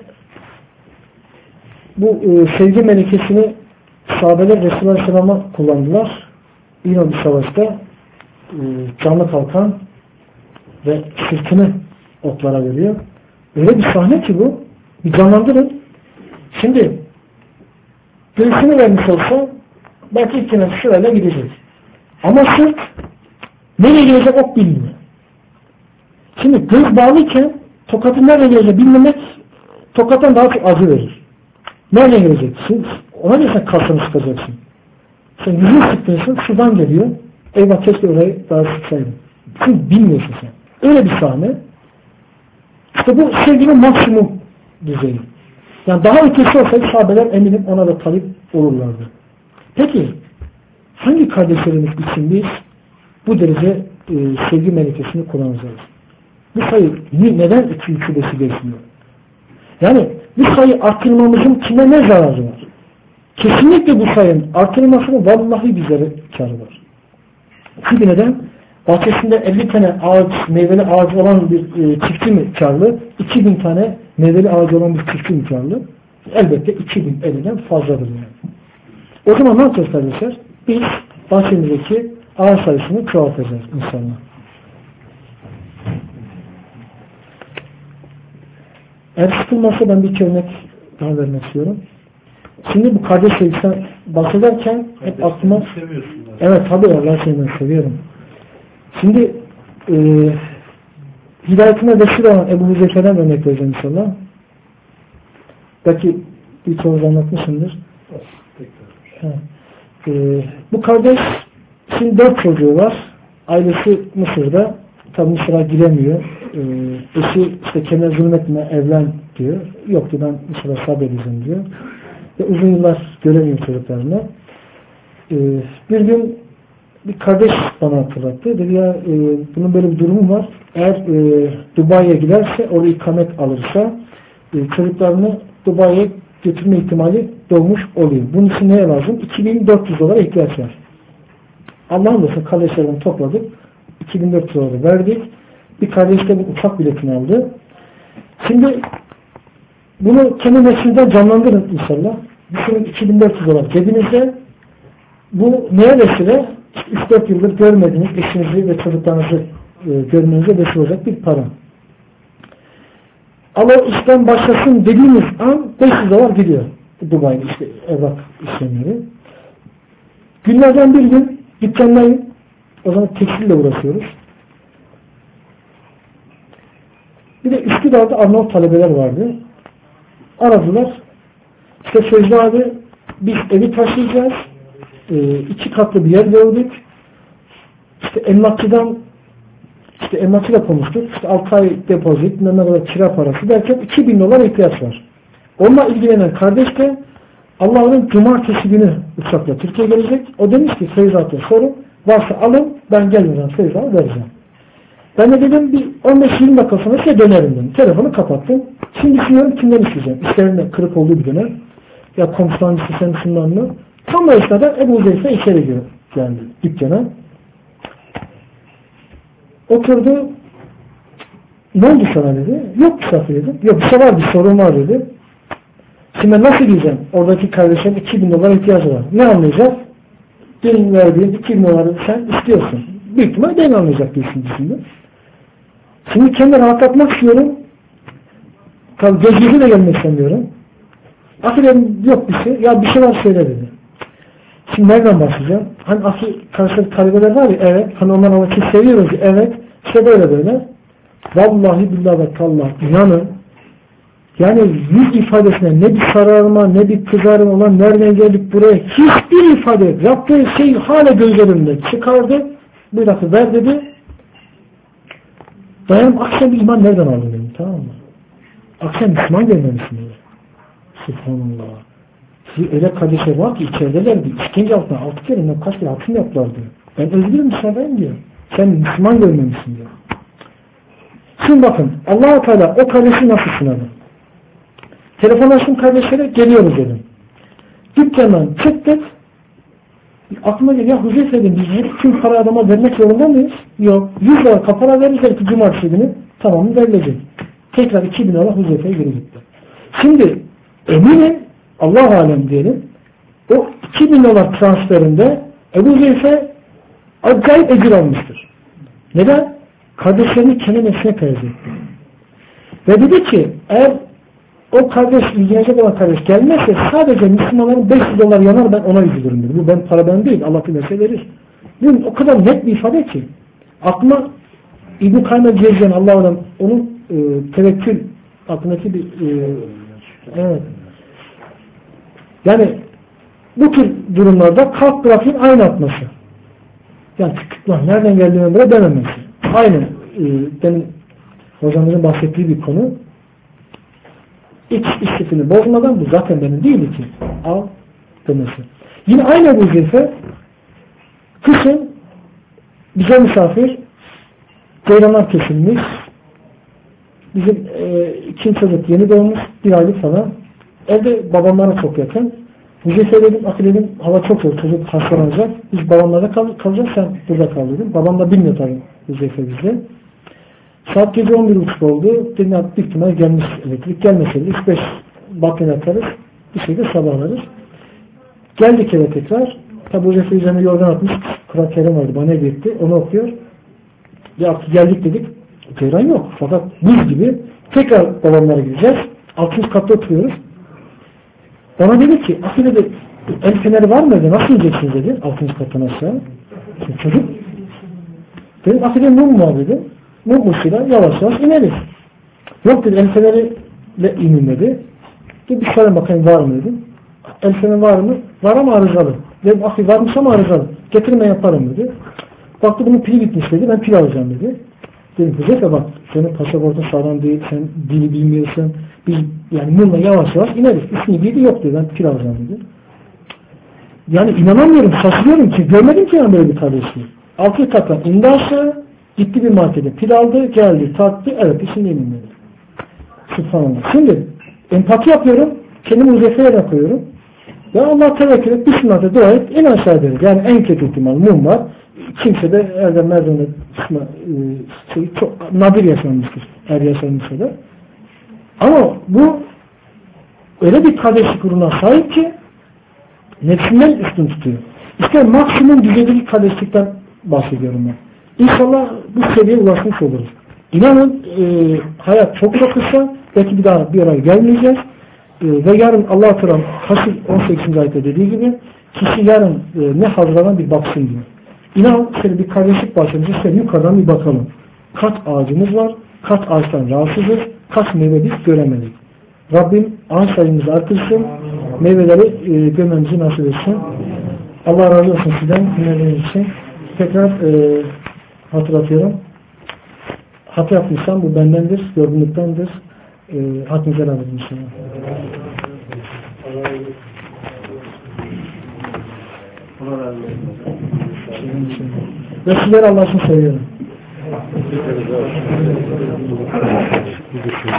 bu e, sevgi melekesini sahabeler Resulullah Aleyhisselam'a kullandılar. Yine bir savaşta e, canlı kalkan ve sırtını otlara veriyor. Öyle bir sahne ki bu. Bir canlandırın. Şimdi göğsünü vermiş olsa belki ikine sırayla gidecek. Ama sırt nereye gelecek ok bilmiyor. Şimdi göz bağlıyken tokatın nereye geleceğini bilmemek tokattan daha çok acı verir. Nereye geleceksin? Ona göre sen kalkanı sıkacaksın. Sen yüzünü sıkıyorsun, sudan geliyor. eyvah keşke orayı daha sıksaydım. Çünkü bilmiyorsun sen. Öyle bir sahne. İşte bu sevginin maksimum düzeyi. Yani daha ötesi olsaydı sahabeler eminim ona da talip olurlardı. Peki hangi kardeşlerimiz için biz bu derece e, sevgi melekesini kullanacağız? Bu sayı neden iki üçü beşi geçmiyor? Yani bu sayı artırmamızın kime ne zararı var? Kesinlikle bu sayının artırılmasının vallahi bize karı var. Çünkü neden? Bahçesinde elli tane ağaç, meyveli ağaç olan bir e, çiftçi mi karlı? iki bin tane meyveli ağaç olan bir çiftçi mi karlı? Elbette iki bin elliden fazladır yani. O zaman ne yapacağız kardeşler? Biz bahçemizdeki ağaç sayısını çoğaltacağız inşallah. Eğer sıkılmazsa ben bir örnek daha vermek istiyorum. Şimdi bu kardeş sevgisinden bahsederken hep aklıma evet tabii Allah seni ben seviyorum. Şimdi e, hidayetine vesile olan Ebu Huzeyfe'den örnek vereceğim inşallah. Belki bir çoğunuz anlatmışımdır. E, bu kardeş şimdi dört çocuğu var. Ailesi Mısır'da. Tabi Mısır'a giremiyor. E, eşi işte kendine zulmetme, evlen diyor. Yok diyor ben Mısır'a sabredeceğim diyor. Ve uzun yıllar göremiyor çocuklarını. E, bir gün bir kardeş bana hatırlattı. Dedi ya e, bunun böyle bir durumu var. Eğer e, Dubai'ye giderse orada ikamet alırsa e, çocuklarını Dubai'ye götürme ihtimali doğmuş oluyor. Bunun için neye lazım? iki bin dört yüz dolara ihtiyaç var. Allah'ın olsun kardeşlerden topladık. iki bin dört yüz doları verdik. Bir kardeş de bir uçak biletini aldı. Şimdi bunu kendi neslinden canlandırın inşallah. Düşünün iki bin dört yüz dolar cebinizde. Bu neye vesile? üç dört yıldır görmediğiniz eşinizi ve çocuklarınızı e, görmenize vesile olacak bir para. Ama işten başlasın dediğimiz an beş yüz dolar gidiyor. Dubai'de işte evrak işlemleri. Günlerden bir gün dükkandayım. O zaman tekstille uğraşıyoruz. Bir de Üsküdar'da Arnavut talebeler vardı. Aradılar. İşte Sözlü abi biz evi taşıyacağız. E, iki katlı bir yer gördük. İşte emlakçıdan işte emlakçıyla konuştuk. İşte altı ay depozit, ne kadar kira parası derken iki bin dolar ihtiyaç var. Onunla ilgilenen kardeş de Allah'ın cumartesi günü uçakla Türkiye'ye gelecek. O demiş ki Feyzat'a sorun. Varsa alın. Ben gelmeden Feyzat'a vereceğim. Ben de dedim bir on beş yirmi dakika sonra size dönerim dedim. Telefonu kapattım. Şimdi düşünüyorum kimden isteyeceğim. İşlerinde kırık olduğu bir dönem. Ya komşudan istesem şundan mı? Tam da esnada Ebu Zeyfe içeri girdi. Yani dükkana. Oturdu. Ne oldu sana dedi. Yok bir şey dedim. Yok bir şey var bir sorun var dedi. Şimdi nasıl diyeceğim? Oradaki kardeşim iki bin dolar ihtiyacı var. Ne anlayacak? Benim verdiğim iki bin doları sen istiyorsun. Büyük ihtimal ben anlayacak diyorsun şimdi. Şimdi kendimi rahatlatmak istiyorum. Tabii gözünüzü de gelmek istemiyorum. Afilerim yok bir şey. Ya bir şey var söyle dedi. Şimdi nereden başlayacağım? Hani asıl karşılıklı talebeler var ya evet. Hani onlar ama ki seviyoruz ya evet. İşte böyle böyle. Vallahi billahi ve tallah inanın yani yüz ifadesine ne bir sararma ne bir kızarma olan nereden geldik buraya hiçbir ifade yok. Yaptığı şey hala gözlerimde çıkardı. Bir dakika ver dedi. Dayanım akşam bir iman nereden aldın dedim tamam mı? Akşam Müslüman gelmemişsin dedi. Subhanallah. Öyle kardeşler var ki içeridelerdi. İşkence altına altı kere kaç kere hakim yaptılar diyor. Ben özgürüm dışarıdayım diyor. Sen Müslüman görmemişsin diyor. Şimdi bakın Allah-u Teala o kardeşi nasıl sınadı? Telefon açtım kardeşlere geliyoruz dedim. Dükkandan çıktık. Aklıma geliyor ya Huzeyfe dedim biz hep tüm para adama vermek zorunda mıyız? Yok. yüz dolar kapara verirler ki cumartesi günü tamamı verilecek. Tekrar iki bin dolar Huzeyfe'ye geri gitti. Şimdi eminim Allah alem diyelim o iki bin dolar transferinde Ebu Huzeyfe acayip ecir almıştır. Neden? Kardeşlerini kendi nefsine tercih etti. Ve dedi ki eğer o kardeş ilgilenecek olan kardeş gelmezse sadece Müslümanların beş yüz dolar yanar ben ona üzülürüm dedi. Bu ben para ben değil. Allah dilerse verir. Bu o kadar net bir ifade ki aklıma İbn-i Kayyum el-Cevziye'nin Allah'ın onun e, tevekkül aklındaki bir e, evet. Yani bu tür durumlarda kalp grafiğin aynı atması. Yani lan nereden geldiğini böyle dememesi. Aynı e, benim hocamızın bahsettiği bir konu. İç istifini bozmadan bu zaten benim değildi ki. Al demesi. Yine aynı bu Huzeyfe kışın bize misafir ceylanlar kesilmiş. Bizim e, ikinci çocuk yeni doğmuş. Bir aylık falan. Evde babamlara çok yakın. Huzeyfe dedim, akıl dedim, hava çok soğuk, çocuk hastalanacak. Biz babamlarda kal kalacağız, sen burada kal dedim. Babam da bilmiyor tabii Huzeyfe bizi. Saat gece on bir buçuk oldu. Dedim ya büyük ihtimal gelmiş elektrik. Gelmeseydi üç beş bakın atarız. Bir şekilde sabahlarız. Geldik eve tekrar. Tabi Huzeyfe üzerine yorgan atmış. Kur'an-ı Kerim vardı. Bana hediye etti. Onu okuyor. Ya geldik dedik. Ceyran yok. Fakat buz gibi. Tekrar babamlara gideceğiz. Altıncı katta oturuyoruz. Bana dedi ki, Akil dedi, el feneri var mı dedi, nasıl yiyeceksiniz dedi, altıncı kattan aşağı. Şimdi çocuk, dedim, Akil'e mum var dedi, mum ışığıyla yavaş yavaş ineriz. Yok dedi, el feneriyle inin dedi. Bir sorayım bakayım var mı dedim. El feneri var mı? Var ama arızalı. Dedim, Akil varmış ama arızalı. Getirme yaparım dedi. Baktı bunun pili bitmiş dedi, ben pil alacağım dedi. Dedim, Huzeyfe bak, senin pasaportun sağlam değil, sen dili bilmiyorsun. Biz yani mumla yavaş yavaş ineriz. İsmi biri yok dedi. Ben pil alacağım dedi. Yani inanamıyorum. Şaşırıyorum ki. Görmedim ki ben böyle bir kardeşliği. Altı kattan indi aşağı. Gitti bir markete. Pil aldı. Geldi. Taktı. Evet. İsmini emin dedi. Subhanallah. Şimdi empati yapıyorum. Kendimi Huzeyfe'ye koyuyorum. Ya Allah tevekkül et. Bismillah'ta dua et. En aşağı deriz. Yani en kötü ihtimal mum var. Kimse de erdem merdemde şey, çok nadir yaşanmıştır. Her yaşanmışsa da. Ama bu öyle bir kardeşlik uğruna sahip ki nefsinden üstün tutuyor. İşte maksimum düzeydeki kardeşlikten bahsediyorum ben. İnşallah bu seviyeye ulaşmış oluruz. İnanın e, hayat çok çok kısa. Belki bir daha bir araya gelmeyeceğiz. E, ve yarın Allah-u Teala Hasır on sekizinci ayette dediği gibi kişi yarın e, ne hazırlanan bir baksın diyor. İnan şöyle bir kardeşlik başlamışız. Şöyle yukarıdan bir bakalım. Kaç ağacımız var? Kaç ağaçtan rahatsızız? Kaç meyve biz göremedik. Rabbim ağaç sayımızı artırsın. Meyveleri e, görmemizi nasip etsin. Allah razı olsun sizden. Dinlediğiniz için. Tekrar e, hatırlatıyorum. Hata yapmışsam bu bendendir. Yorgunluktandır. E, hakkınızı helal edin inşallah. Allah razı olsun. Ve sizleri Allah'ın seviyorum.